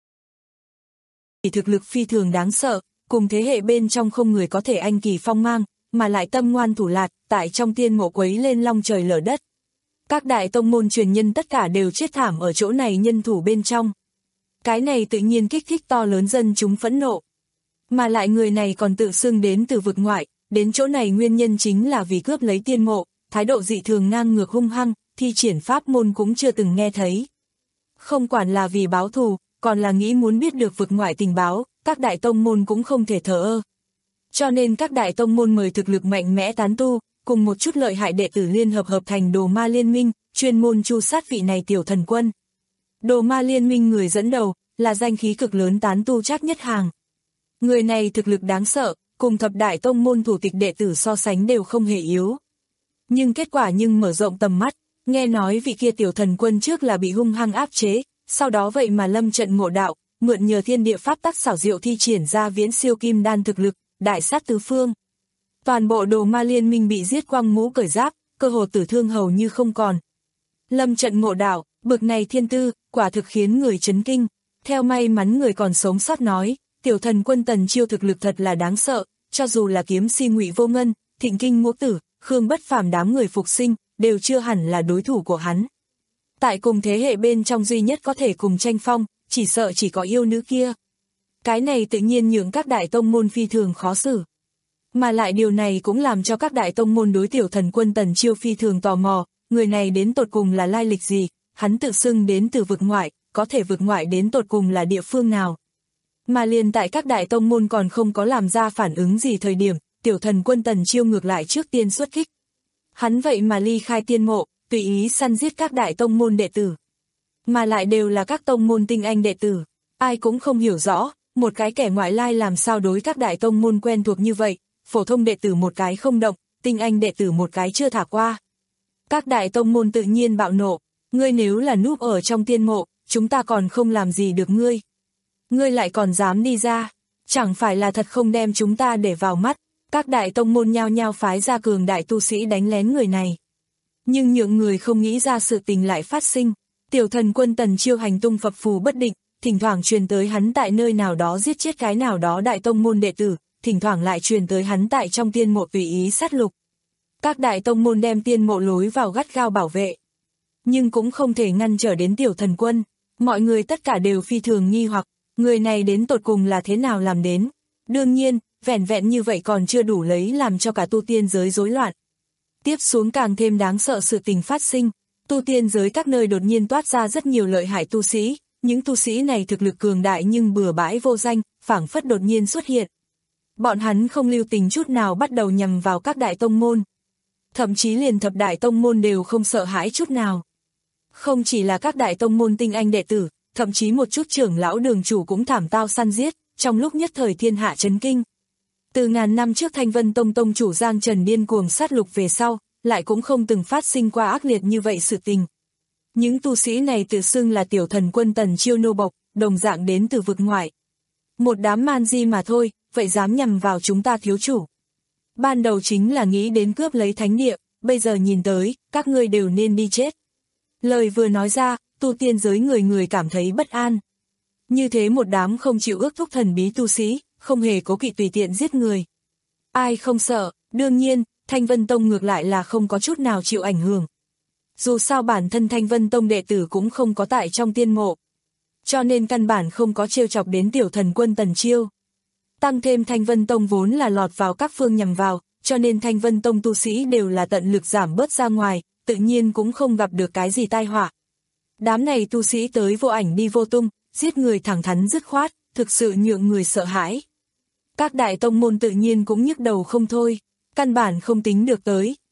Chỉ thực lực phi thường đáng sợ, cùng thế hệ bên trong không người có thể anh kỳ phong mang, mà lại tâm ngoan thủ lạt, tại trong tiên mộ quấy lên long trời lở đất. Các đại tông môn truyền nhân tất cả đều chết thảm ở chỗ này nhân thủ bên trong. Cái này tự nhiên kích thích to lớn dân chúng phẫn nộ. Mà lại người này còn tự xưng đến từ vực ngoại, đến chỗ này nguyên nhân chính là vì cướp lấy tiên mộ, thái độ dị thường ngang ngược hung hăng, thi triển pháp môn cũng chưa từng nghe thấy. Không quản là vì báo thù, còn là nghĩ muốn biết được vực ngoại tình báo, các đại tông môn cũng không thể thờ ơ. Cho nên các đại tông môn mời thực lực mạnh mẽ tán tu, cùng một chút lợi hại đệ tử liên hợp hợp thành Đồ Ma Liên Minh, chuyên môn tru sát vị này tiểu thần quân. Đồ Ma Liên Minh người dẫn đầu, là danh khí cực lớn tán tu Trác Nhất Hàng. Người này thực lực đáng sợ, cùng thập đại tông môn thủ tịch đệ tử so sánh đều không hề yếu. Nhưng kết quả nhưng mở rộng tầm mắt, nghe nói vị kia tiểu thần quân trước là bị hung hăng áp chế, sau đó vậy mà lâm trận ngộ đạo, mượn nhờ thiên địa pháp tắc xảo diệu thi triển ra viễn siêu kim đan thực lực, đại sát tứ phương. Toàn bộ Đồ Ma Liên Minh bị giết quăng mũ cởi giáp, cơ hồ tử thương hầu như không còn. Lâm trận ngộ đạo, bực này thiên tư, quả thực khiến người chấn kinh. Theo may mắn người còn sống sót nói, tiểu thần quân Tần Chiêu thực lực thật là đáng sợ, cho dù là kiếm si Ngụy Vô Ngân, Thịnh Kinh Ngũ Tử, Khương Bất Phàm đám người phục sinh, đều chưa hẳn là đối thủ của hắn. Tại cùng thế hệ bên trong duy nhất có thể cùng tranh phong, chỉ sợ chỉ có yêu nữ kia. Cái này tự nhiên nhường các đại tông môn phi thường khó xử. Mà lại điều này cũng làm cho các đại tông môn đối tiểu thần quân Tần Chiêu phi thường tò mò, người này đến tột cùng là lai lịch gì, hắn tự xưng đến từ vực ngoại, có thể vực ngoại đến tột cùng là địa phương nào. Mà liền tại các đại tông môn còn không có làm ra phản ứng gì thời điểm, tiểu thần quân Tần Chiêu ngược lại trước tiên xuất kích. Hắn vậy mà ly khai tiên mộ, tùy ý săn giết các đại tông môn đệ tử. Mà lại đều là các tông môn tinh anh đệ tử, ai cũng không hiểu rõ, một cái kẻ ngoại lai làm sao đối các đại tông môn quen thuộc như vậy, phổ thông đệ tử một cái không động, tinh anh đệ tử một cái chưa thả qua. Các đại tông môn tự nhiên bạo nộ, ngươi nếu là núp ở trong tiên mộ, chúng ta còn không làm gì được ngươi. Ngươi lại còn dám đi ra, chẳng phải là thật không đem chúng ta để vào mắt. Các đại tông môn nhao nhao phái ra cường đại tu sĩ đánh lén người này. Nhưng những người không nghĩ ra sự tình lại phát sinh. Tiểu thần quân Tần Chiêu hành tung phập phù bất định, thỉnh thoảng truyền tới hắn tại nơi nào đó giết chết cái nào đó đại tông môn đệ tử, thỉnh thoảng lại truyền tới hắn tại trong tiên mộ tùy ý sát lục. Các đại tông môn đem tiên mộ lối vào gắt gao bảo vệ. Nhưng cũng không thể ngăn trở đến tiểu thần quân. Mọi người tất cả đều phi thường nghi hoặc, người này đến tột cùng là thế nào làm đến. Đương nhiên, vẻn vẹn như vậy còn chưa đủ lấy làm cho cả tu tiên giới rối loạn. Tiếp xuống càng thêm đáng sợ sự tình phát sinh, tu tiên giới các nơi đột nhiên toát ra rất nhiều lợi hại tu sĩ, những tu sĩ này thực lực cường đại nhưng bừa bãi vô danh, phảng phất đột nhiên xuất hiện. Bọn hắn không lưu tình chút nào bắt đầu nhằm vào các đại tông môn. Thậm chí liền thập đại tông môn đều không sợ hãi chút nào. Không chỉ là các đại tông môn tinh anh đệ tử, thậm chí một chút trưởng lão đường chủ cũng thảm tao săn giết, trong lúc nhất thời thiên hạ chấn kinh. Từ ngàn năm trước Thanh Vân Tông tông chủ Giang Trần điên cuồng sát lục về sau, lại cũng không từng phát sinh qua ác liệt như vậy sự tình. Những tu sĩ này tự xưng là tiểu thần quân Tần Chiêu nô bộc, đồng dạng đến từ vực ngoại. Một đám man di mà thôi, vậy dám nhằm vào chúng ta thiếu chủ. Ban đầu chính là nghĩ đến cướp lấy thánh địa, bây giờ nhìn tới, các ngươi đều nên đi chết. Lời vừa nói ra, tu tiên giới người người cảm thấy bất an. Như thế một đám không chịu ước thúc thần bí tu sĩ, không hề cố kỵ tùy tiện giết người. Ai không sợ, đương nhiên, Thanh Vân Tông ngược lại là không có chút nào chịu ảnh hưởng. Dù sao bản thân Thanh Vân Tông đệ tử cũng không có tại trong tiên mộ. Cho nên căn bản không có trêu chọc đến tiểu thần quân Tần Chiêu. Tăng thêm Thanh Vân Tông vốn là lọt vào các phương nhằm vào, cho nên Thanh Vân Tông tu sĩ đều là tận lực giảm bớt ra ngoài, tự nhiên cũng không gặp được cái gì tai họa. Đám này tu sĩ tới vô ảnh đi vô tung, giết người thẳng thắn dứt khoát, thực sự nhượng người sợ hãi. Các đại tông môn tự nhiên cũng nhức đầu không thôi, căn bản không tính được tới,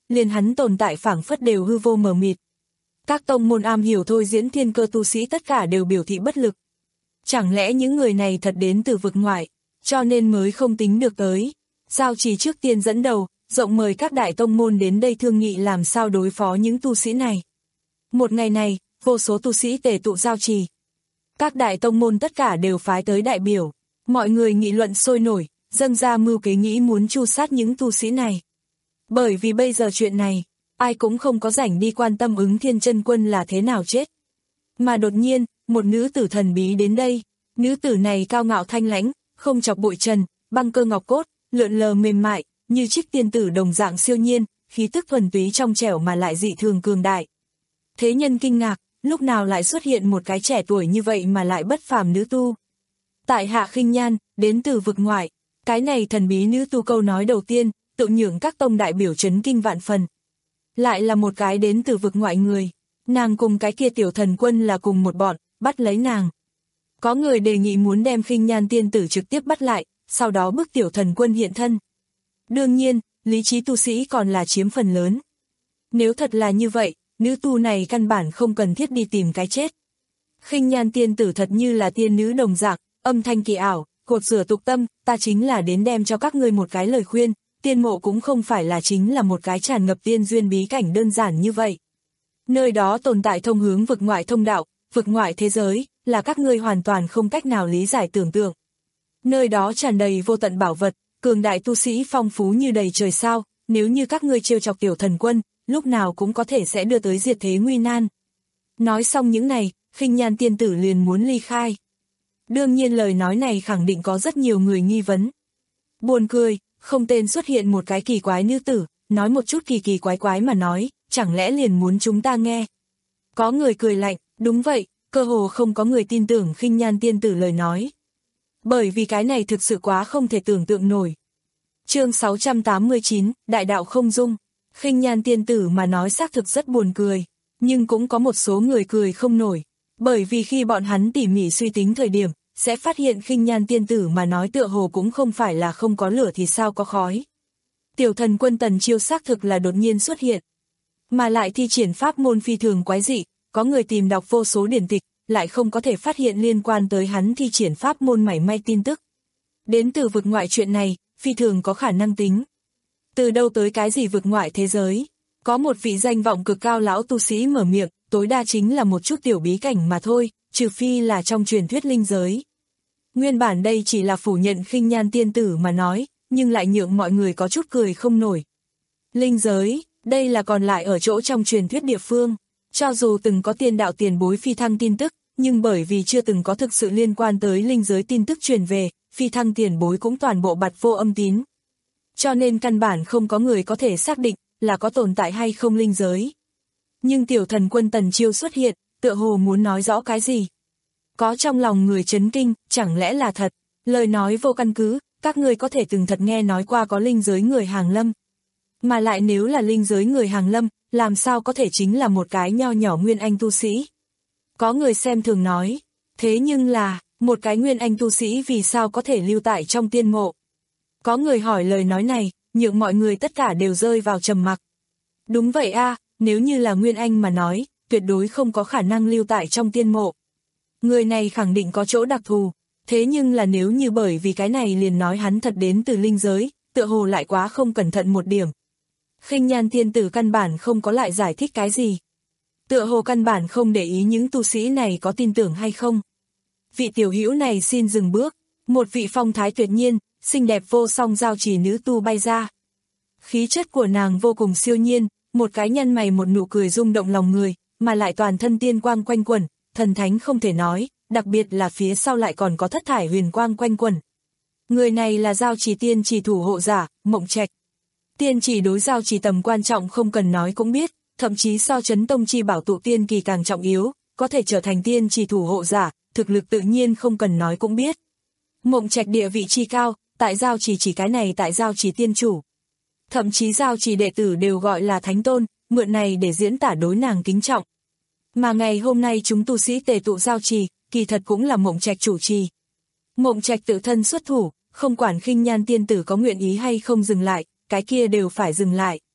liền hắn tồn tại phảng phất đều hư vô mờ mịt. Các tông môn am hiểu thôi diễn thiên cơ tu sĩ tất cả đều biểu thị bất lực. Chẳng lẽ những người này thật đến từ vực ngoại, cho nên mới không tính được tới. Giao Trì trước tiên dẫn đầu, rộng mời các đại tông môn đến đây thương nghị làm sao đối phó những tu sĩ này. Một ngày này, vô số tu sĩ tề tụ Giao Trì. Các đại tông môn tất cả đều phái tới đại biểu, mọi người nghị luận sôi nổi, dâng ra mưu kế nghĩ muốn tru sát những tu sĩ này. Bởi vì bây giờ chuyện này, ai cũng không có rảnh đi quan tâm Ứng Thiên Chân Quân là thế nào chết. Mà đột nhiên, một nữ tử thần bí đến đây, nữ tử này cao ngạo thanh lãnh, không chọc bụi trần, băng cơ ngọc cốt, lượn lờ mềm mại, như trích tiên tử đồng dạng siêu nhiên, khí tức thuần túy trong trẻo mà lại dị thường cường đại. Thế nhân kinh ngạc, lúc nào lại xuất hiện một cái trẻ tuổi như vậy mà lại bất phàm nữ tu. Tại hạ Khinh Nhan, đến từ vực ngoại, cái này thần bí nữ tu câu nói đầu tiên, tự nhường các tông đại biểu chấn kinh vạn phần. Lại là một cái đến từ vực ngoại người, nàng cùng cái kia tiểu thần quân là cùng một bọn, bắt lấy nàng. Có người đề nghị muốn đem Khinh Nhan tiên tử trực tiếp bắt lại, sau đó bức tiểu thần quân hiện thân. Đương nhiên, lý trí tu sĩ còn là chiếm phần lớn. Nếu thật là như vậy, nữ tu này căn bản không cần thiết đi tìm cái chết. Khinh Nhan tiên tử thật như là tiên nữ đồng dạng, âm thanh kỳ ảo, cột rửa tục tâm, ta chính là đến đem cho các ngươi một cái lời khuyên, tiên mộ cũng không phải là chính là một cái tràn ngập tiên duyên bí cảnh đơn giản như vậy. Nơi đó tồn tại thông hướng vực ngoại thông đạo, vực ngoại thế giới, là các ngươi hoàn toàn không cách nào lý giải tưởng tượng. Nơi đó tràn đầy vô tận bảo vật, cường đại tu sĩ phong phú như đầy trời sao, nếu như các ngươi trêu chọc tiểu thần quân, lúc nào cũng có thể sẽ đưa tới diệt thế nguy nan. Nói xong những này, Khinh Nhan tiên tử liền muốn ly khai. Đương nhiên lời nói này khẳng định có rất nhiều người nghi vấn. Buồn cười, không tên xuất hiện một cái kỳ quái nữ tử, nói một chút kỳ kỳ quái quái mà nói, chẳng lẽ liền muốn chúng ta nghe. Có người cười lạnh, đúng vậy, cơ hồ không có người tin tưởng Khinh Nhan tiên tử lời nói. Bởi vì cái này thực sự quá không thể tưởng tượng nổi. Chương sáu trăm tám mươi chín, Đại đạo không dung. Khinh Nhan tiên tử mà nói xác thực rất buồn cười, nhưng cũng có một số người cười không nổi. Bởi vì khi bọn hắn tỉ mỉ suy tính thời điểm, sẽ phát hiện Khinh Nhan tiên tử mà nói tựa hồ cũng không phải là không có lửa thì sao có khói. Tiểu thần quân Tần Chiêu xác thực là đột nhiên xuất hiện, mà lại thi triển pháp môn phi thường quái dị, có người tìm đọc vô số điển tịch, lại không có thể phát hiện liên quan tới hắn thi triển pháp môn mảy may tin tức. Đến từ vực ngoại chuyện này, phi thường có khả năng tính. Từ đâu tới cái gì vực ngoại thế giới? Có một vị danh vọng cực cao lão tu sĩ mở miệng, tối đa chính là một chút tiểu bí cảnh mà thôi, trừ phi là trong truyền thuyết linh giới. Nguyên bản đây chỉ là phủ nhận Khinh Nhan tiên tử mà nói, nhưng lại nhượng mọi người có chút cười không nổi. Linh giới, đây là còn lại ở chỗ trong truyền thuyết địa phương. Cho dù từng có tiên đạo tiền bối phi thăng tin tức, nhưng bởi vì chưa từng có thực sự liên quan tới linh giới tin tức truyền về, phi thăng tiền bối cũng toàn bộ bặt vô âm tín. Cho nên căn bản không có người có thể xác định là có tồn tại hay không linh giới. Nhưng tiểu thần quân Tần Chiêu xuất hiện, tựa hồ muốn nói rõ cái gì. Có trong lòng người chấn kinh, chẳng lẽ là thật, lời nói vô căn cứ, các người có thể từng thật nghe nói qua có linh giới người hàng lâm. Mà lại nếu là linh giới người hàng lâm, làm sao có thể chính là một cái nho nhỏ nguyên anh tu sĩ. Có người xem thường nói, thế nhưng là, một cái nguyên anh tu sĩ vì sao có thể lưu tại trong tiên mộ. Có người hỏi lời nói này, nhượng mọi người tất cả đều rơi vào trầm mặc. Đúng vậy a, nếu như là nguyên anh mà nói, tuyệt đối không có khả năng lưu tại trong tiên mộ. Người này khẳng định có chỗ đặc thù, thế nhưng là nếu như bởi vì cái này liền nói hắn thật đến từ linh giới, tựa hồ lại quá không cẩn thận một điểm. Khinh Nhan tiên tử căn bản không có lại giải thích cái gì. Tựa hồ căn bản không để ý những tu sĩ này có tin tưởng hay không. Vị tiểu hữu này xin dừng bước, một vị phong thái tuyệt nhiên, xinh đẹp vô song Giao Trì nữ tu bay ra. Khí chất của nàng vô cùng siêu nhiên, một cái nhăn mày một nụ cười rung động lòng người, mà lại toàn thân tiên quang quanh quẩn, thần thánh không thể nói, đặc biệt là phía sau lại còn có thất thải huyền quang quanh quẩn. Người này là Giao Trì tiên chỉ thủ hộ giả, Mộng Trạch. Tiên chỉ đối Giao Trì tầm quan trọng không cần nói cũng biết, thậm chí so chấn tông chi bảo tụ tiên kỳ càng trọng yếu, có thể trở thành tiên chỉ thủ hộ giả, thực lực tự nhiên không cần nói cũng biết. Mộng Trạch địa vị chi cao, tại Giao Trì chỉ cái này tại Giao Trì tiên chủ. Thậm chí Giao Trì đệ tử đều gọi là thánh tôn, mượn này để diễn tả đối nàng kính trọng. Mà ngày hôm nay chúng tu sĩ tề tụ Giao Trì, kỳ thật cũng là Mộng Trạch chủ trì. Mộng Trạch tự thân xuất thủ, không quản Khinh Nhan tiên tử có nguyện ý hay không dừng lại, cái kia đều phải dừng lại.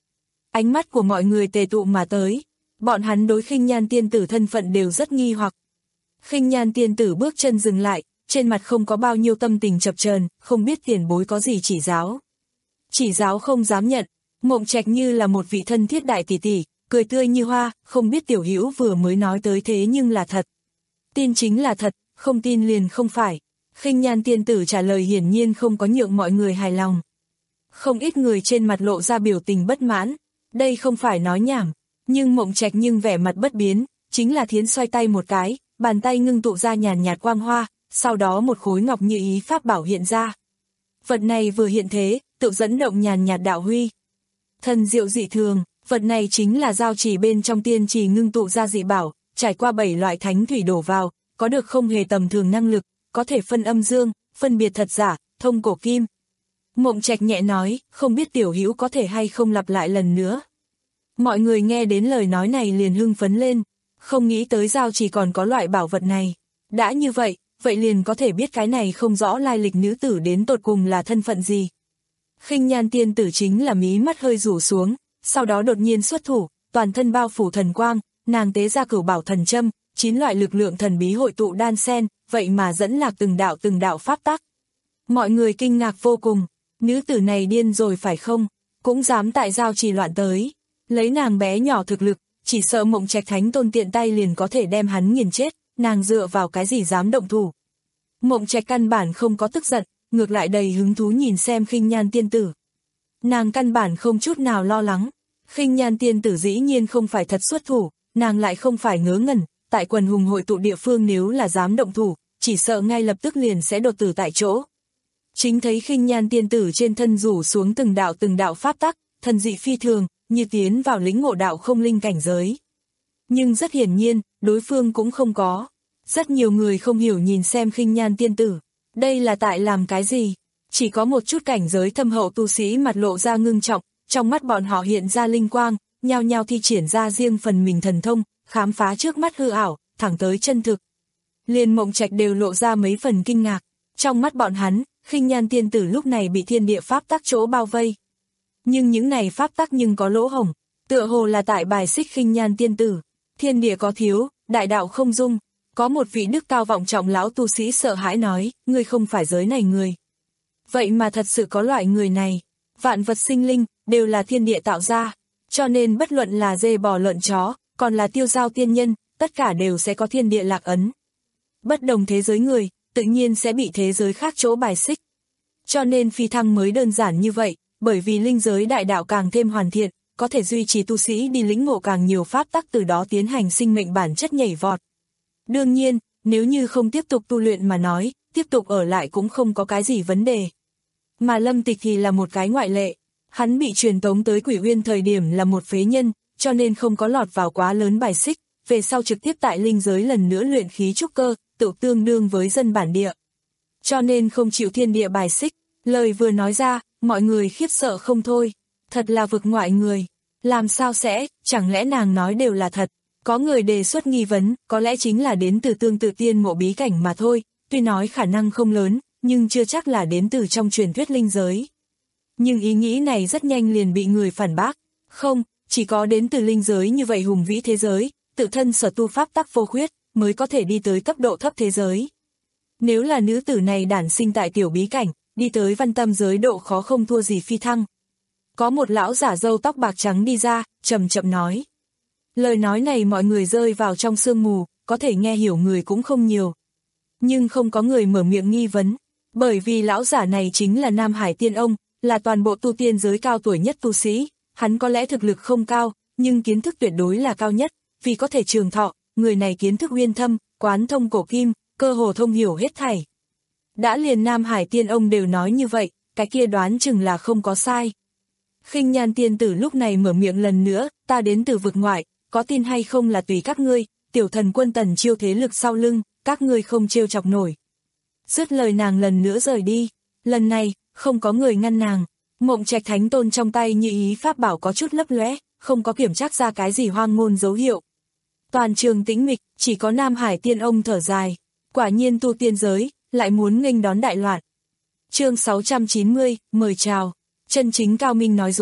Ánh mắt của mọi người tề tụ mà tới. Bọn hắn đối Khinh Nhan tiên tử thân phận đều rất nghi hoặc. Khinh Nhan tiên tử bước chân dừng lại, trên mặt không có bao nhiêu tâm tình chập chờn, không biết tiền bối có gì chỉ giáo. Chỉ giáo không dám nhận. Mộng Trạch như là một vị thân thiết đại tỷ tỷ, cười tươi như hoa, không biết tiểu hữu vừa mới nói tới thế nhưng là thật. Tin chính là thật, không tin liền không phải. Khinh Nhan tiên tử trả lời hiển nhiên không có nhượng mọi người hài lòng. Không ít người trên mặt lộ ra biểu tình bất mãn, đây không phải nói nhảm, nhưng Mộng Trạch nhưng vẻ mặt bất biến, chính là thiến xoay tay một cái, bàn tay ngưng tụ ra nhàn nhạt quang hoa, sau đó một khối ngọc như ý pháp bảo hiện ra. Vật này vừa hiện thế, tự dẫn động nhàn nhạt đạo huy. Thần diệu dị thường, vật này chính là giao chỉ bên trong tiên trì ngưng tụ ra dị bảo, trải qua bảy loại thánh thủy đổ vào, có được không hề tầm thường năng lực, có thể phân âm dương, phân biệt thật giả, thông cổ kim. Mộng Trạch nhẹ nói, không biết tiểu hữu có thể hay không lặp lại lần nữa. Mọi người nghe đến lời nói này liền hưng phấn lên, không nghĩ tới giao chỉ còn có loại bảo vật này. Đã như vậy, vậy liền có thể biết cái này không rõ lai lịch nữ tử đến tột cùng là thân phận gì. Khinh Nhan tiên tử chính là mí mắt hơi rủ xuống, sau đó đột nhiên xuất thủ, toàn thân bao phủ thần quang, nàng tế ra cửu bảo thần châm, chín loại lực lượng thần bí hội tụ đan sen, vậy mà dẫn lạc từng đạo từng đạo pháp tắc. Mọi người kinh ngạc vô cùng, nữ tử này điên rồi phải không, cũng dám tại giao trì loạn tới, lấy nàng bé nhỏ thực lực, chỉ sợ Mộng Trạch thánh tôn tiện tay liền có thể đem hắn nghiền chết, nàng dựa vào cái gì dám động thủ. Mộng Trạch căn bản không có tức giận, ngược lại đầy hứng thú nhìn xem Khinh Nhan tiên tử. Nàng căn bản không chút nào lo lắng, Khinh Nhan tiên tử dĩ nhiên không phải thật xuất thủ, nàng lại không phải ngớ ngẩn, tại quần hùng hội tụ địa phương nếu là dám động thủ, chỉ sợ ngay lập tức liền sẽ đột tử tại chỗ. Chính thấy Khinh Nhan tiên tử trên thân rủ xuống từng đạo từng đạo pháp tắc, thần dị phi thường, như tiến vào lĩnh ngộ đạo không linh cảnh giới. Nhưng rất hiển nhiên, đối phương cũng không có. Rất nhiều người không hiểu nhìn xem Khinh Nhan tiên tử, đây là tại làm cái gì? Chỉ có một chút cảnh giới thâm hậu tu sĩ mặt lộ ra ngưng trọng, trong mắt bọn họ hiện ra linh quang, nhao nhao thi triển ra riêng phần mình thần thông, khám phá trước mắt hư ảo, thẳng tới chân thực. Liền Mộng Trạch đều lộ ra mấy phần kinh ngạc, trong mắt bọn hắn, Khinh Nhan tiên tử lúc này bị thiên địa pháp tắc chỗ bao vây. Nhưng những này pháp tắc nhưng có lỗ hổng, tựa hồ là tại bài xích Khinh Nhan tiên tử. Thiên địa có thiếu, đại đạo không dung. Có một vị đức cao vọng trọng lão tu sĩ sợ hãi nói, ngươi không phải giới này người. Vậy mà thật sự có loại người này. Vạn vật sinh linh, đều là thiên địa tạo ra. Cho nên bất luận là dê bò lợn chó, còn là tiêu giao tiên nhân, tất cả đều sẽ có thiên địa lạc ấn. Bất đồng thế giới người, tự nhiên sẽ bị thế giới khác chỗ bài xích. Cho nên phi thăng mới đơn giản như vậy, bởi vì linh giới đại đạo càng thêm hoàn thiện, có thể duy trì tu sĩ đi lĩnh ngộ càng nhiều pháp tắc từ đó tiến hành sinh mệnh bản chất nhảy vọt. Đương nhiên, nếu như không tiếp tục tu luyện mà nói, tiếp tục ở lại cũng không có cái gì vấn đề. Mà Lâm Tịch thì là một cái ngoại lệ, hắn bị truyền tống tới Quỷ Uyên thời điểm là một phế nhân, cho nên không có lọt vào quá lớn bài xích, về sau trực tiếp tại linh giới lần nữa luyện khí trúc cơ, tự tương đương với dân bản địa. Cho nên không chịu thiên địa bài xích, lời vừa nói ra, mọi người khiếp sợ không thôi, thật là vực ngoại người, làm sao sẽ, chẳng lẽ nàng nói đều là thật. Có người đề xuất nghi vấn, có lẽ chính là đến từ tương tự tiên mộ bí cảnh mà thôi, tuy nói khả năng không lớn, nhưng chưa chắc là đến từ trong truyền thuyết linh giới. Nhưng ý nghĩ này rất nhanh liền bị người phản bác, không, chỉ có đến từ linh giới như vậy hùng vĩ thế giới, tự thân sở tu pháp tắc vô khuyết, mới có thể đi tới cấp độ thấp thế giới. Nếu là nữ tử này đản sinh tại tiểu bí cảnh, đi tới văn tâm giới độ khó không thua gì phi thăng. Có một lão giả râu tóc bạc trắng đi ra, chậm chậm nói. Lời nói này mọi người rơi vào trong sương mù, có thể nghe hiểu người cũng không nhiều. Nhưng không có người mở miệng nghi vấn, bởi vì lão giả này chính là Nam Hải Tiên Ông, là toàn bộ tu tiên giới cao tuổi nhất tu sĩ, hắn có lẽ thực lực không cao, nhưng kiến thức tuyệt đối là cao nhất, vì có thể trường thọ, người này kiến thức uyên thâm, quán thông cổ kim, cơ hồ thông hiểu hết thảy. Đã liền Nam Hải Tiên Ông đều nói như vậy, cái kia đoán chừng là không có sai. Khinh Nhan tiên tử lúc này mở miệng lần nữa, ta đến từ vực ngoại, có tin hay không là tùy các ngươi, tiểu thần quân Tần Chiêu thế lực sau lưng, các ngươi không trêu chọc nổi. Dứt lời nàng lần nữa rời đi, lần này, không có người ngăn nàng. Mộng Trạch thánh tôn trong tay như ý pháp bảo có chút lấp lóe, không có kiểm tra ra cái gì hoang ngôn dấu hiệu. Toàn trường tĩnh mịch, chỉ có Nam Hải Tiên Ông thở dài, quả nhiên tu tiên giới, lại muốn nghênh đón đại loạn. Chương sáu trăm chín mươi, mời chào. Chân chính cao minh nói dối,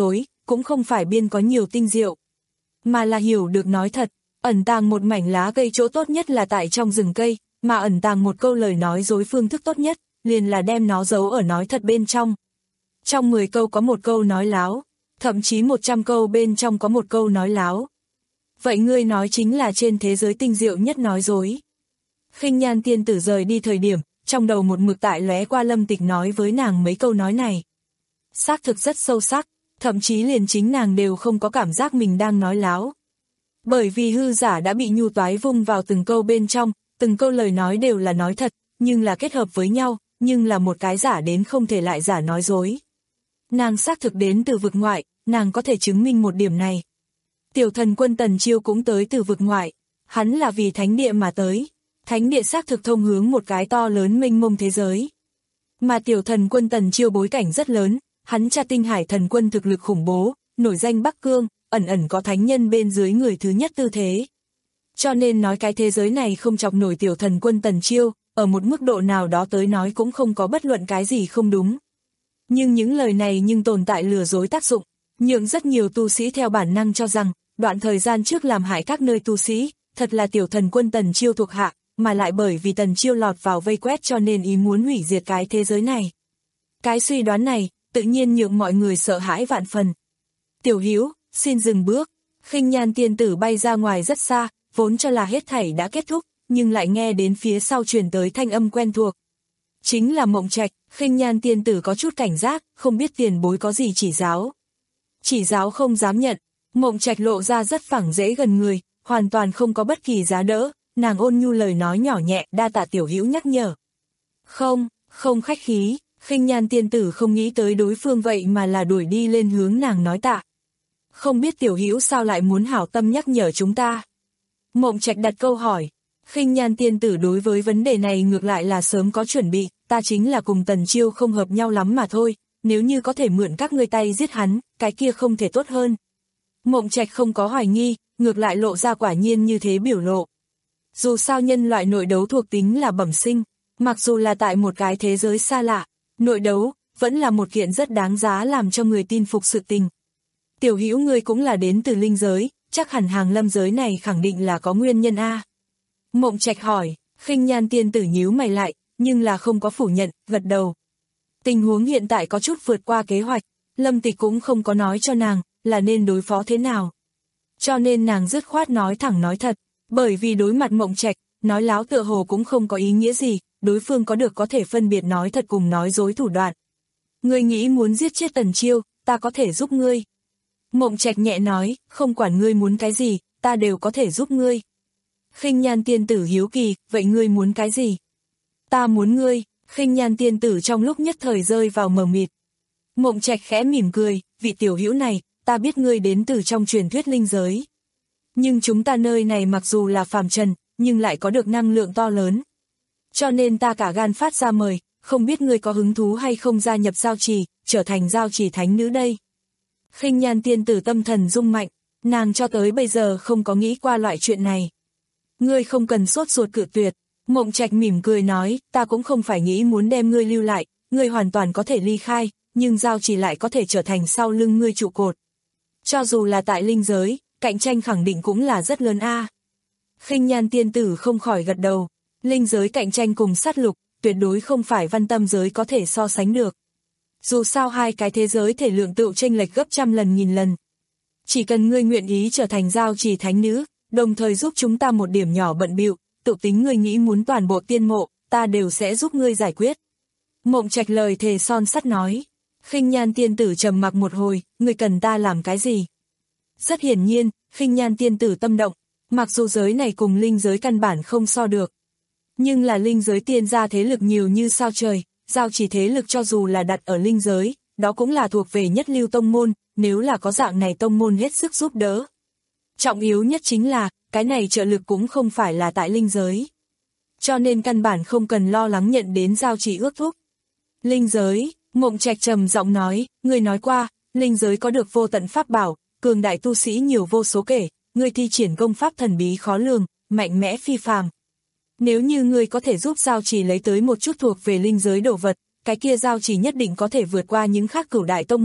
cũng không phải biên có nhiều tinh diệu, mà là hiểu được nói thật. Ẩn tàng một mảnh lá cây chỗ tốt nhất là tại trong rừng cây, mà ẩn tàng một câu lời nói dối phương thức tốt nhất, liền là đem nó giấu ở nói thật bên trong. Trong mười câu có một câu nói láo, thậm chí một trăm câu bên trong có một câu nói láo. Vậy ngươi nói chính là trên thế giới tinh diệu nhất nói dối. Khinh Nhan tiên tử rời đi thời điểm, trong đầu một mực tại lóe qua Lâm Tịch nói với nàng mấy câu nói này. Xác thực rất sâu sắc, thậm chí liền chính nàng đều không có cảm giác mình đang nói láo. Bởi vì hư giả đã bị nhu toái vung vào từng câu bên trong, từng câu lời nói đều là nói thật, nhưng là kết hợp với nhau, nhưng là một cái giả đến không thể lại giả nói dối. Nàng xác thực đến từ vực ngoại, nàng có thể chứng minh một điểm này. Tiểu thần quân Tần Chiêu cũng tới từ vực ngoại, hắn là vì thánh địa mà tới. Thánh địa xác thực thông hướng một cái to lớn mênh mông thế giới. Mà tiểu thần quân Tần Chiêu bối cảnh rất lớn, hắn cha Tinh Hải thần quân thực lực khủng bố, nổi danh Bắc Cương, ẩn ẩn có thánh nhân bên dưới người thứ nhất tư thế. Cho nên nói cái thế giới này không chọc nổi tiểu thần quân Tần Chiêu, ở một mức độ nào đó tới nói cũng không có bất luận cái gì không đúng. Nhưng những lời này nhưng tồn tại lừa dối tác dụng, nhượng rất nhiều tu sĩ theo bản năng cho rằng, đoạn thời gian trước làm hại các nơi tu sĩ, thật là tiểu thần quân Tần Chiêu thuộc hạ, mà lại bởi vì Tần Chiêu lọt vào vây quét cho nên ý muốn hủy diệt cái thế giới này. Cái suy đoán này, tự nhiên nhượng mọi người sợ hãi vạn phần. Tiểu Hữu, xin dừng bước. Khinh Nhan tiên tử bay ra ngoài rất xa, vốn cho là hết thảy đã kết thúc, nhưng lại nghe đến phía sau truyền tới thanh âm quen thuộc. Chính là Mộng Trạch. Khinh Nhan tiên tử có chút cảnh giác, không biết tiền bối có gì chỉ giáo. Chỉ giáo không dám nhận. Mộng Trạch lộ ra rất phẳng dễ gần người, hoàn toàn không có bất kỳ giá đỡ. Nàng ôn nhu lời nói nhỏ nhẹ, đa tạ tiểu hữu nhắc nhở. Không, không khách khí. Khinh Nhan tiên tử không nghĩ tới đối phương vậy mà là đuổi đi lên hướng nàng nói tạ. Không biết tiểu hữu sao lại muốn hảo tâm nhắc nhở chúng ta. Mộng Trạch đặt câu hỏi. Khinh Nhan tiên tử đối với vấn đề này ngược lại là sớm có chuẩn bị, ta chính là cùng Tần Chiêu không hợp nhau lắm mà thôi, nếu như có thể mượn các ngươi tay giết hắn, cái kia không thể tốt hơn. Mộng Trạch không có hoài nghi, ngược lại lộ ra quả nhiên như thế biểu lộ. Dù sao nhân loại nội đấu thuộc tính là bẩm sinh, mặc dù là tại một cái thế giới xa lạ, nội đấu vẫn là một kiện rất đáng giá làm cho người tin phục sự tình. Tiểu hữu ngươi cũng là đến từ linh giới, chắc hẳn hàng lâm giới này khẳng định là có nguyên nhân a. Mộng Trạch hỏi. Khinh Nhan tiên tử nhíu mày lại, nhưng là không có phủ nhận, gật đầu. Tình huống hiện tại có chút vượt qua kế hoạch, Lâm Tịch cũng không có nói cho nàng, là nên đối phó thế nào. Cho nên nàng dứt khoát nói thẳng nói thật, bởi vì đối mặt Mộng Trạch, nói láo tựa hồ cũng không có ý nghĩa gì, đối phương có được có thể phân biệt nói thật cùng nói dối thủ đoạn. Ngươi nghĩ muốn giết chết Tần Chiêu, ta có thể giúp ngươi. Mộng Trạch nhẹ nói, không quản ngươi muốn cái gì, ta đều có thể giúp ngươi. Khinh Nhan tiên tử hiếu kỳ, vậy ngươi muốn cái gì? Ta muốn ngươi. Khinh Nhan tiên tử trong lúc nhất thời rơi vào mờ mịt. Mộng Trạch khẽ mỉm cười, vị tiểu hữu này, ta biết ngươi đến từ trong truyền thuyết linh giới. Nhưng chúng ta nơi này mặc dù là phàm trần, nhưng lại có được năng lượng to lớn. Cho nên ta cả gan phát ra mời, không biết ngươi có hứng thú hay không gia nhập giao trì, trở thành giao trì thánh nữ đây. Khinh Nhan tiên tử tâm thần rung mạnh, nàng cho tới bây giờ không có nghĩ qua loại chuyện này. Ngươi không cần sốt ruột cự tuyệt. Mộng Trạch mỉm cười nói, ta cũng không phải nghĩ muốn đem ngươi lưu lại, ngươi hoàn toàn có thể ly khai, nhưng giao trì lại có thể trở thành sau lưng ngươi trụ cột. Cho dù là tại linh giới, cạnh tranh khẳng định cũng là rất lớn a. Khinh Nhan tiên tử không khỏi gật đầu, linh giới cạnh tranh cùng sát lục, tuyệt đối không phải văn tâm giới có thể so sánh được. Dù sao hai cái thế giới thể lượng tựu chênh lệch gấp trăm lần nghìn lần. Chỉ cần ngươi nguyện ý trở thành giao trì thánh nữ, đồng thời giúp chúng ta một điểm nhỏ bận bịu, tự tính ngươi nghĩ muốn toàn bộ tiên mộ, ta đều sẽ giúp ngươi giải quyết. Mộng Trạch lời thề son sắt nói. Khinh Nhan tiên tử trầm mặc một hồi, ngươi cần ta làm cái gì? Rất hiển nhiên, Khinh Nhan tiên tử tâm động, mặc dù giới này cùng linh giới căn bản không so được. Nhưng là linh giới tiên gia thế lực nhiều như sao trời, giao chỉ thế lực cho dù là đặt ở linh giới, đó cũng là thuộc về nhất lưu tông môn, nếu là có dạng này tông môn hết sức giúp đỡ. Trọng yếu nhất chính là, cái này trợ lực cũng không phải là tại linh giới. Cho nên căn bản không cần lo lắng nhận đến giao chỉ ước thúc. Linh giới, Mộng Trạch trầm giọng nói, ngươi nói qua, linh giới có được vô tận pháp bảo, cường đại tu sĩ nhiều vô số kể, ngươi thi triển công pháp thần bí khó lường, mạnh mẽ phi phàm. Nếu như ngươi có thể giúp giao chỉ lấy tới một chút thuộc về linh giới đồ vật, cái kia giao chỉ nhất định có thể vượt qua những khác cửu đại tông môn,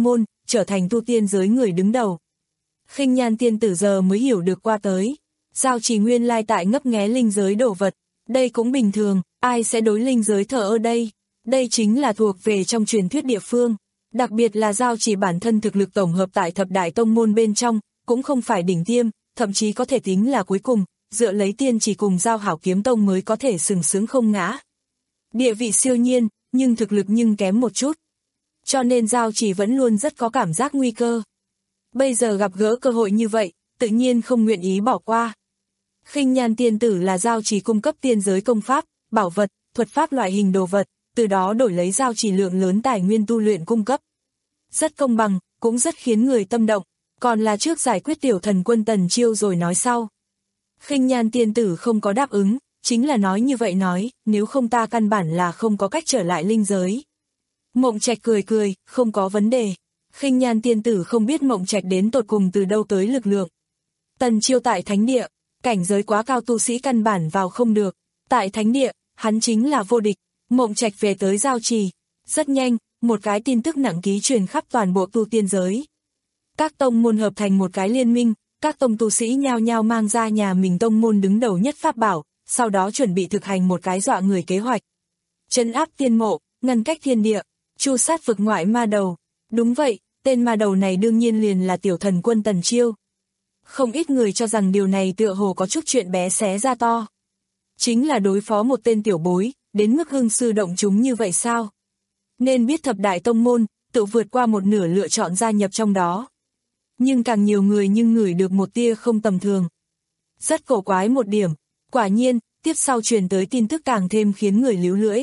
trở thành tu tiên giới người đứng đầu. Khinh Nhan tiên tử giờ mới hiểu được qua tới. Giao Chỉ nguyên lai tại ngấp nghé linh giới đồ vật. Đây cũng bình thường, ai sẽ đối linh giới thờ ơ đây. Đây chính là thuộc về trong truyền thuyết địa phương. Đặc biệt là Giao Chỉ bản thân thực lực tổng hợp tại thập đại tông môn bên trong, cũng không phải đỉnh tiêm, thậm chí có thể tính là cuối cùng, dựa lấy tiên chỉ cùng Giao Hảo kiếm tông mới có thể sừng sững không ngã. Địa vị siêu nhiên, nhưng thực lực nhưng kém một chút. Cho nên Giao Chỉ vẫn luôn rất có cảm giác nguy cơ. Bây giờ gặp gỡ cơ hội như vậy, tự nhiên không nguyện ý bỏ qua. Khinh Nhan tiên tử là Giao Chỉ cung cấp tiên giới công pháp, bảo vật, thuật pháp loại hình đồ vật, từ đó đổi lấy Giao Chỉ lượng lớn tài nguyên tu luyện cung cấp. Rất công bằng, cũng rất khiến người tâm động, còn là trước giải quyết tiểu thần quân Tần Chiêu rồi nói sau. Khinh Nhan tiên tử không có đáp ứng, chính là nói như vậy nói, nếu không ta căn bản là không có cách trở lại linh giới. Mộng Trạch cười cười, không có vấn đề. Khinh Nhan tiên tử không biết Mộng Trạch đến tột cùng từ đâu tới lực lượng. Tần Chiêu tại thánh địa, cảnh giới quá cao tu sĩ căn bản vào không được. Tại thánh địa, hắn chính là vô địch. Mộng Trạch về tới Giao Trì. Rất nhanh, một cái tin tức nặng ký truyền khắp toàn bộ tu tiên giới. Các tông môn hợp thành một cái liên minh, các tông tu sĩ nhao nhao mang ra nhà mình tông môn đứng đầu nhất pháp bảo, sau đó chuẩn bị thực hành một cái dọa người kế hoạch. Trấn áp tiên mộ, ngăn cách thiên địa, chu sát vực ngoại ma đầu. Đúng vậy, tên ma đầu này đương nhiên liền là tiểu thần quân Tần Chiêu. Không ít người cho rằng điều này tựa hồ có chút chuyện bé xé ra to. Chính là đối phó một tên tiểu bối, đến mức hưng sư động chúng như vậy sao? Nên biết thập đại tông môn, tự vượt qua một nửa lựa chọn gia nhập trong đó. Nhưng càng nhiều người nhưng ngửi được một tia không tầm thường. Rất cổ quái một điểm, quả nhiên, tiếp sau truyền tới tin tức càng thêm khiến người líu lưỡi.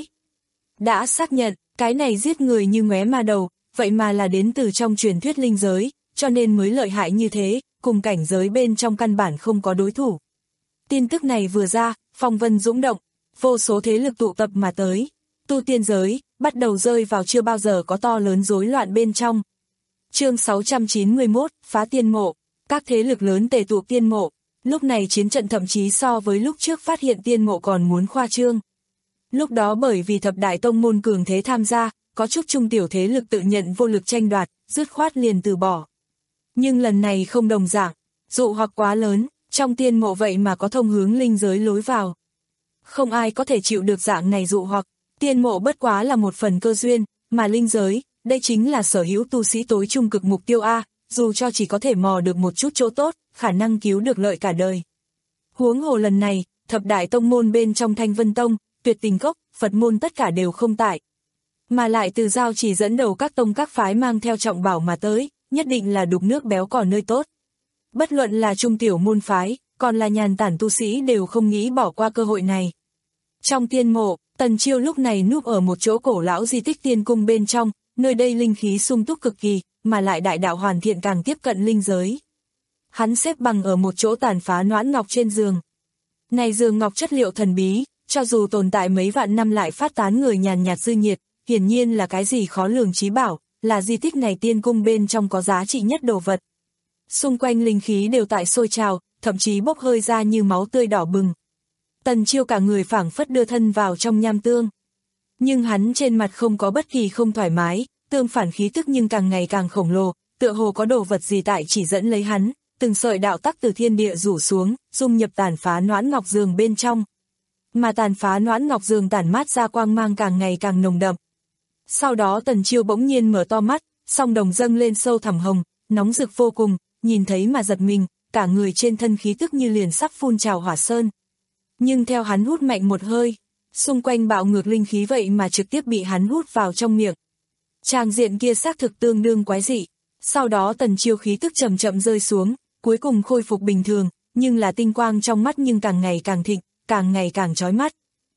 Đã xác nhận, cái này giết người như ngóe ma đầu, vậy mà là đến từ trong truyền thuyết linh giới, cho nên mới lợi hại như thế, cùng cảnh giới bên trong căn bản không có đối thủ. Tin tức này vừa ra, phong vân dũng động, vô số thế lực tụ tập mà tới. Tu tiên giới, bắt đầu rơi vào chưa bao giờ có to lớn rối loạn bên trong. Chương sáu trăm chín mươi mốt, phá tiên mộ, các thế lực lớn tề tụ tiên mộ, lúc này chiến trận thậm chí so với lúc trước phát hiện tiên mộ còn muốn khoa trương. Lúc đó bởi vì thập đại tông môn cường thế tham gia, có chút trung tiểu thế lực tự nhận vô lực tranh đoạt, dứt khoát liền từ bỏ. Nhưng lần này không đồng dạng, dụ hoặc quá lớn, trong tiên mộ vậy mà có thông hướng linh giới lối vào. Không ai có thể chịu được dạng này dụ hoặc, tiên mộ bất quá là một phần cơ duyên, mà linh giới, đây chính là sở hữu tu sĩ tối trung cực mục tiêu A, dù cho chỉ có thể mò được một chút chỗ tốt, khả năng cứu được lợi cả đời. Huống hồ lần này, thập đại tông môn bên trong Thanh Vân Tông, Tuyệt Tình Cốc, Phật môn tất cả đều không tại. Mà lại từ Giao Chỉ dẫn đầu các tông các phái mang theo trọng bảo mà tới, nhất định là đục nước béo cò nơi tốt. Bất luận là trung tiểu môn phái, còn là nhàn tản tu sĩ đều không nghĩ bỏ qua cơ hội này. Trong tiên mộ, Tần Chiêu lúc này núp ở một chỗ cổ lão di tích tiên cung bên trong, nơi đây linh khí sung túc cực kỳ, mà lại đại đạo hoàn thiện càng tiếp cận linh giới. Hắn xếp bằng ở một chỗ tàn phá noãn ngọc trên giường. Này giường ngọc chất liệu thần bí, cho dù tồn tại mấy vạn năm lại phát tán người nhàn nhạt dư nhiệt, hiển nhiên là cái gì khó lường trí bảo, là di tích này tiên cung bên trong có giá trị nhất đồ vật. Xung quanh linh khí đều tại sôi trào, thậm chí bốc hơi ra như máu tươi đỏ bừng. Tần Chiêu cả người phảng phất đưa thân vào trong nham tương. Nhưng hắn trên mặt không có bất kỳ không thoải mái, tương phản khí tức nhưng càng ngày càng khổng lồ, tựa hồ có đồ vật gì tại chỉ dẫn lấy hắn, từng sợi đạo tắc từ thiên địa rủ xuống, dung nhập tàn phá noãn ngọc giường bên trong. Mà tàn phá noãn ngọc giường tản mát ra quang mang càng ngày càng nồng đậm. Sau đó Tần Chiêu bỗng nhiên mở to mắt, song đồng dâng lên sâu thẳm hồng, nóng rực vô cùng, nhìn thấy mà giật mình, cả người trên thân khí tức như liền sắp phun trào hỏa sơn. Nhưng theo hắn hút mạnh một hơi, xung quanh bạo ngược linh khí vậy mà trực tiếp bị hắn hút vào trong miệng. Tràng diện kia xác thực tương đương quái dị. Sau đó Tần Chiêu khí tức chậm chậm rơi xuống, cuối cùng khôi phục bình thường, nhưng là tinh quang trong mắt nhưng càng ngày càng thịnh, càng ngày càng chói mắt.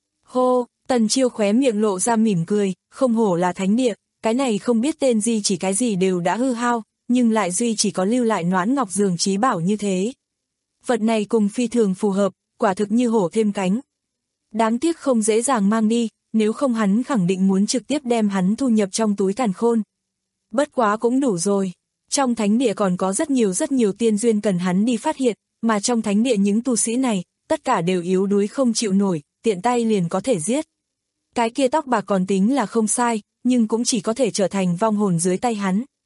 Hô, Tần Chiêu khóe miệng lộ ra mỉm cười, không hổ là thánh địa, cái này không biết tên gì chỉ cái gì đều đã hư hao, nhưng lại duy chỉ có lưu lại noãn ngọc giường trí bảo như thế. Vật này cùng phi thường phù hợp, quả thực như hổ thêm cánh. Đáng tiếc không dễ dàng mang đi, nếu không hắn khẳng định muốn trực tiếp đem hắn thu nhập trong túi càn khôn. Bất quá cũng đủ rồi. Trong thánh địa còn có rất nhiều rất nhiều tiên duyên cần hắn đi phát hiện, mà trong thánh địa những tu sĩ này, tất cả đều yếu đuối không chịu nổi, tiện tay liền có thể giết. Cái kia tóc bạc còn tính là không sai, nhưng cũng chỉ có thể trở thành vong hồn dưới tay hắn.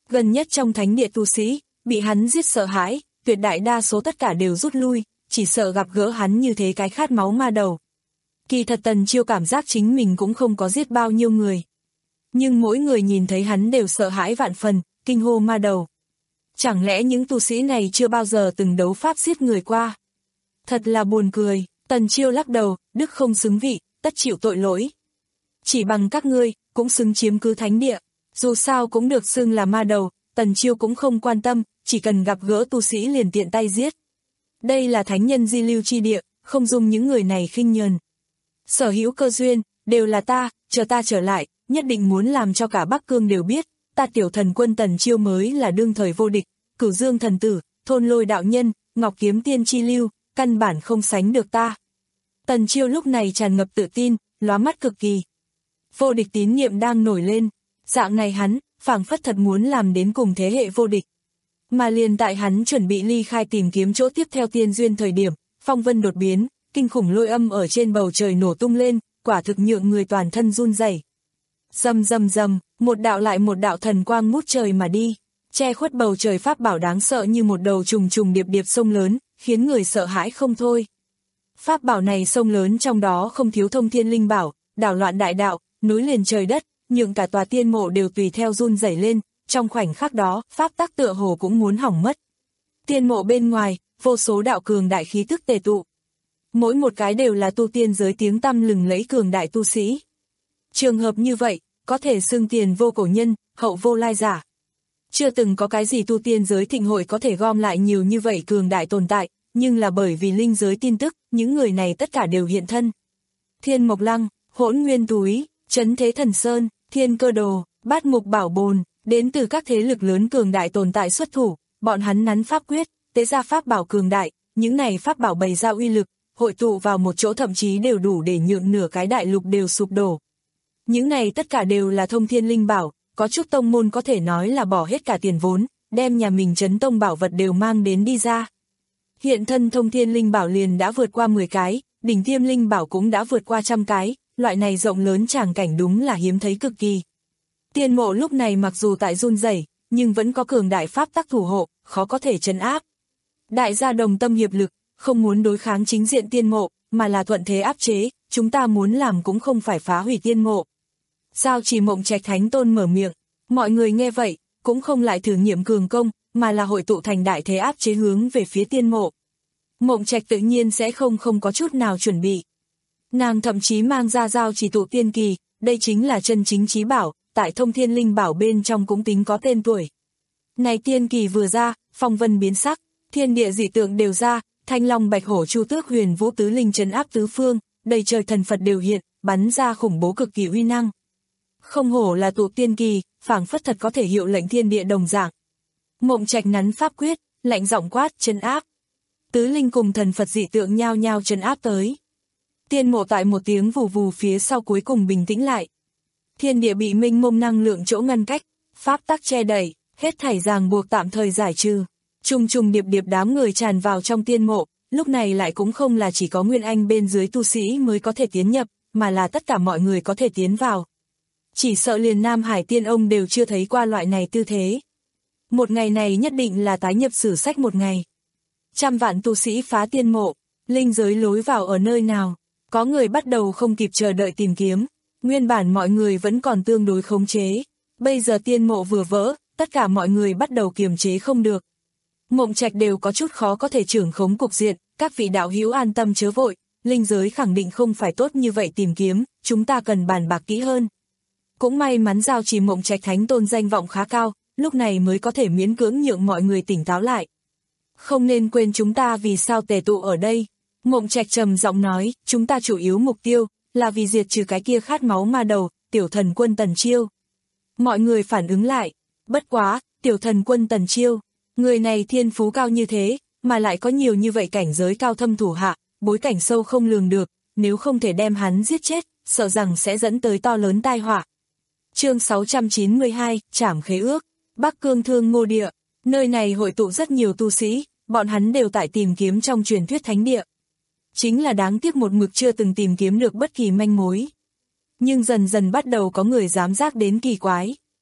Gần nhất trong thánh địa tu sĩ, bị hắn giết sợ hãi, tuyệt đại đa số tất cả đều rút lui, chỉ sợ gặp gỡ hắn như thế cái khát máu ma đầu. Kỳ thật Tần Chiêu cảm giác chính mình cũng không có giết bao nhiêu người. Nhưng mỗi người nhìn thấy hắn đều sợ hãi vạn phần, kinh hô ma đầu. Chẳng lẽ những tu sĩ này chưa bao giờ từng đấu pháp giết người qua? Thật là buồn cười, Tần Chiêu lắc đầu, đức không xứng vị, tất chịu tội lỗi. Chỉ bằng các ngươi, cũng xứng chiếm cứ thánh địa, dù sao cũng được xưng là ma đầu, Tần Chiêu cũng không quan tâm, chỉ cần gặp gỡ tu sĩ liền tiện tay giết. Đây là thánh nhân di lưu chi địa, không dung những người này khinh nhờn. Sở hữu cơ duyên, đều là ta, chờ ta trở lại, nhất định muốn làm cho cả Bắc Cương đều biết, ta tiểu thần quân Tần Chiêu mới là đương thời vô địch, Cửu Dương thần tử, Thôn Lôi đạo nhân, Ngọc Kiếm tiên chi lưu, căn bản không sánh được ta. Tần Chiêu lúc này tràn ngập tự tin, lóa mắt cực kỳ. Vô địch tín nhiệm đang nổi lên, dạng này hắn, phảng phất thật muốn làm đến cùng thế hệ vô địch. Mà liền tại hắn chuẩn bị ly khai tìm kiếm chỗ tiếp theo tiên duyên thời điểm, phong vân đột biến, kinh khủng lôi âm ở trên bầu trời nổ tung lên, quả thực nhượng người toàn thân run rẩy. Rầm rầm rầm, một đạo lại một đạo thần quang ngút trời mà đi, che khuất bầu trời pháp bảo đáng sợ như một đầu trùng trùng điệp điệp sông lớn, khiến người sợ hãi không thôi. Pháp bảo này sông lớn trong đó không thiếu thông thiên linh bảo, đảo loạn đại đạo, núi liền trời đất, nhượng cả tòa tiên mộ đều tùy theo run rẩy lên, trong khoảnh khắc đó, pháp tắc tựa hồ cũng muốn hỏng mất. Tiên mộ bên ngoài, vô số đạo cường đại khí tức tề tụ. Mỗi một cái đều là tu tiên giới tiếng tăm lừng lẫy cường đại tu sĩ. Trường hợp như vậy, có thể xưng tiền vô cổ nhân, hậu vô lai giả. Chưa từng có cái gì tu tiên giới thịnh hội có thể gom lại nhiều như vậy cường đại tồn tại, nhưng là bởi vì linh giới tin tức, những người này tất cả đều hiện thân. Thiên Mộc Lăng, Hỗn Nguyên Túi, Trấn Thế Thần Sơn, Thiên Cơ Đồ, Bát Mục Bảo Bồn, đến từ các thế lực lớn cường đại tồn tại xuất thủ, bọn hắn nắn pháp quyết, tế ra pháp bảo cường đại, những này pháp bảo bày ra uy lực, hội tụ vào một chỗ thậm chí đều đủ để nhượng nửa cái đại lục đều sụp đổ. Những này tất cả đều là thông thiên linh bảo, có chút tông môn có thể nói là bỏ hết cả tiền vốn, đem nhà mình trấn tông bảo vật đều mang đến đi ra. Hiện thân thông thiên linh bảo liền đã vượt qua mười cái, đỉnh tiêm linh bảo cũng đã vượt qua trăm cái, loại này rộng lớn tràng cảnh đúng là hiếm thấy cực kỳ. Tiên mộ lúc này mặc dù tại run rẩy, nhưng vẫn có cường đại pháp tắc thủ hộ, khó có thể trấn áp. Đại gia đồng tâm hiệp lực, không muốn đối kháng chính diện tiên mộ, mà là thuận thế áp chế, chúng ta muốn làm cũng không phải phá hủy tiên mộ. Giao Trì Mộng Trạch Thánh Tôn mở miệng, mọi người nghe vậy, cũng không lại thử nghiệm cường công, mà là hội tụ thành đại thế áp chế hướng về phía tiên mộ. Mộng Trạch tự nhiên sẽ không không có chút nào chuẩn bị. Nàng thậm chí mang ra Giao Trì tụ tiên kỳ, đây chính là chân chính chí bảo, tại thông thiên linh bảo bên trong cũng tính có tên tuổi. Này tiên kỳ vừa ra, phong vân biến sắc, thiên địa dị tượng đều ra, thanh long bạch hổ chu tước huyền vũ tứ linh trấn áp tứ phương, đầy trời thần Phật đều hiện, bắn ra khủng bố cực kỳ uy năng. Không hổ là tụ tiên kỳ, phảng phất thật có thể hiệu lệnh thiên địa đồng dạng. Mộng Trạch nắn pháp quyết, lạnh giọng quát trấn áp. Tứ linh cùng thần Phật dị tượng nhao nhao trấn áp tới. Tiên mộ tại một tiếng vù vù phía sau cuối cùng bình tĩnh lại. Thiên địa bị minh mông năng lượng chỗ ngăn cách, pháp tắc che đẩy, hết thảy ràng buộc tạm thời giải trừ. Trùng trùng điệp điệp đám người tràn vào trong tiên mộ, lúc này lại cũng không là chỉ có Nguyên Anh bên dưới tu sĩ mới có thể tiến nhập, mà là tất cả mọi người có thể tiến vào. Chỉ sợ liền Nam Hải Tiên ông đều chưa thấy qua loại này tư thế. Một ngày này nhất định là tái nhập sử sách một ngày. Trăm vạn tu sĩ phá tiên mộ, linh giới lối vào ở nơi nào, có người bắt đầu không kịp chờ đợi tìm kiếm, nguyên bản mọi người vẫn còn tương đối khống chế, bây giờ tiên mộ vừa vỡ, tất cả mọi người bắt đầu kiềm chế không được. Mộng Trạch đều có chút khó có thể trưởng khống cục diện, các vị đạo hữu an tâm chớ vội, linh giới khẳng định không phải tốt như vậy tìm kiếm, chúng ta cần bàn bạc kỹ hơn. Cũng may mắn Giao Trì Mộng Trạch Thánh Tôn danh vọng khá cao, lúc này mới có thể miễn cưỡng nhượng mọi người tỉnh táo lại. Không nên quên chúng ta vì sao tề tụ ở đây. Mộng Trạch trầm giọng nói, chúng ta chủ yếu mục tiêu là vì diệt trừ cái kia khát máu ma đầu, tiểu thần quân Tần Chiêu. Mọi người phản ứng lại, bất quá, tiểu thần quân Tần Chiêu, người này thiên phú cao như thế, mà lại có nhiều như vậy cảnh giới cao thâm thủ hạ, bối cảnh sâu không lường được, nếu không thể đem hắn giết chết, sợ rằng sẽ dẫn tới to lớn tai họa. Chương sáu trăm chín mươi hai, Trảm Khế Ước, Bắc Cương Thương Ngô Địa, nơi này hội tụ rất nhiều tu sĩ, bọn hắn đều tại tìm kiếm trong truyền thuyết thánh địa. Chính là đáng tiếc một mực chưa từng tìm kiếm được bất kỳ manh mối. Nhưng dần dần bắt đầu có người dám giác đến kỳ quái.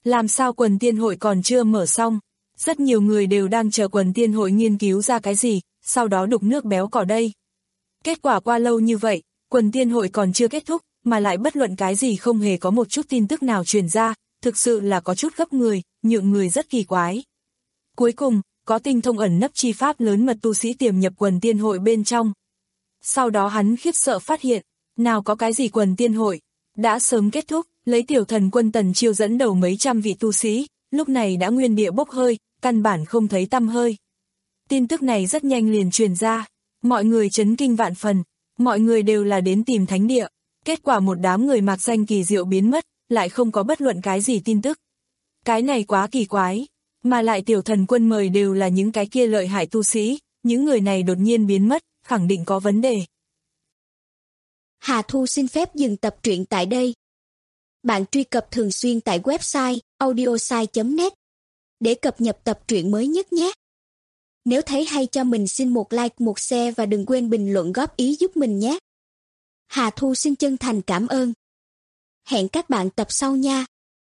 làm sao quần tiên hội còn chưa mở xong? Rất nhiều người đều đang chờ quần tiên hội nghiên cứu ra cái gì, sau đó đục nước béo cỏ đây. Kết quả qua lâu như vậy, quần tiên hội còn chưa kết thúc, mà lại bất luận cái gì không hề có một chút tin tức nào truyền ra, thực sự là có chút gấp người, nhượng người rất kỳ quái. Cuối cùng, có tinh thông ẩn nấp chi pháp lớn mật tu sĩ tiềm nhập quần tiên hội bên trong. Sau đó hắn khiếp sợ phát hiện, nào có cái gì quần tiên hội, đã sớm kết thúc, lấy tiểu thần quân Tần Chiêu dẫn đầu mấy trăm vị tu sĩ, lúc này đã nguyên địa bốc hơi, căn bản không thấy tăm hơi. Tin tức này rất nhanh liền truyền ra, mọi người chấn kinh vạn phần, mọi người đều là đến tìm thánh địa, kết quả một đám người mạc danh kỳ diệu biến mất, lại không có bất luận cái gì tin tức. Cái này quá kỳ quái, mà lại tiểu thần quân mời đều là những cái kia lợi hại tu sĩ, những người này đột nhiên biến mất, khẳng định có vấn đề. Hà Thu xin phép dừng tập truyện tại đây. Bạn truy cập thường xuyên tại website audiosai chấm net để cập nhật tập truyện mới nhất nhé. Nếu thấy hay cho mình xin một like, một share và đừng quên bình luận góp ý giúp mình nhé. Hà Thu xin chân thành cảm ơn. Hẹn các bạn tập sau nha.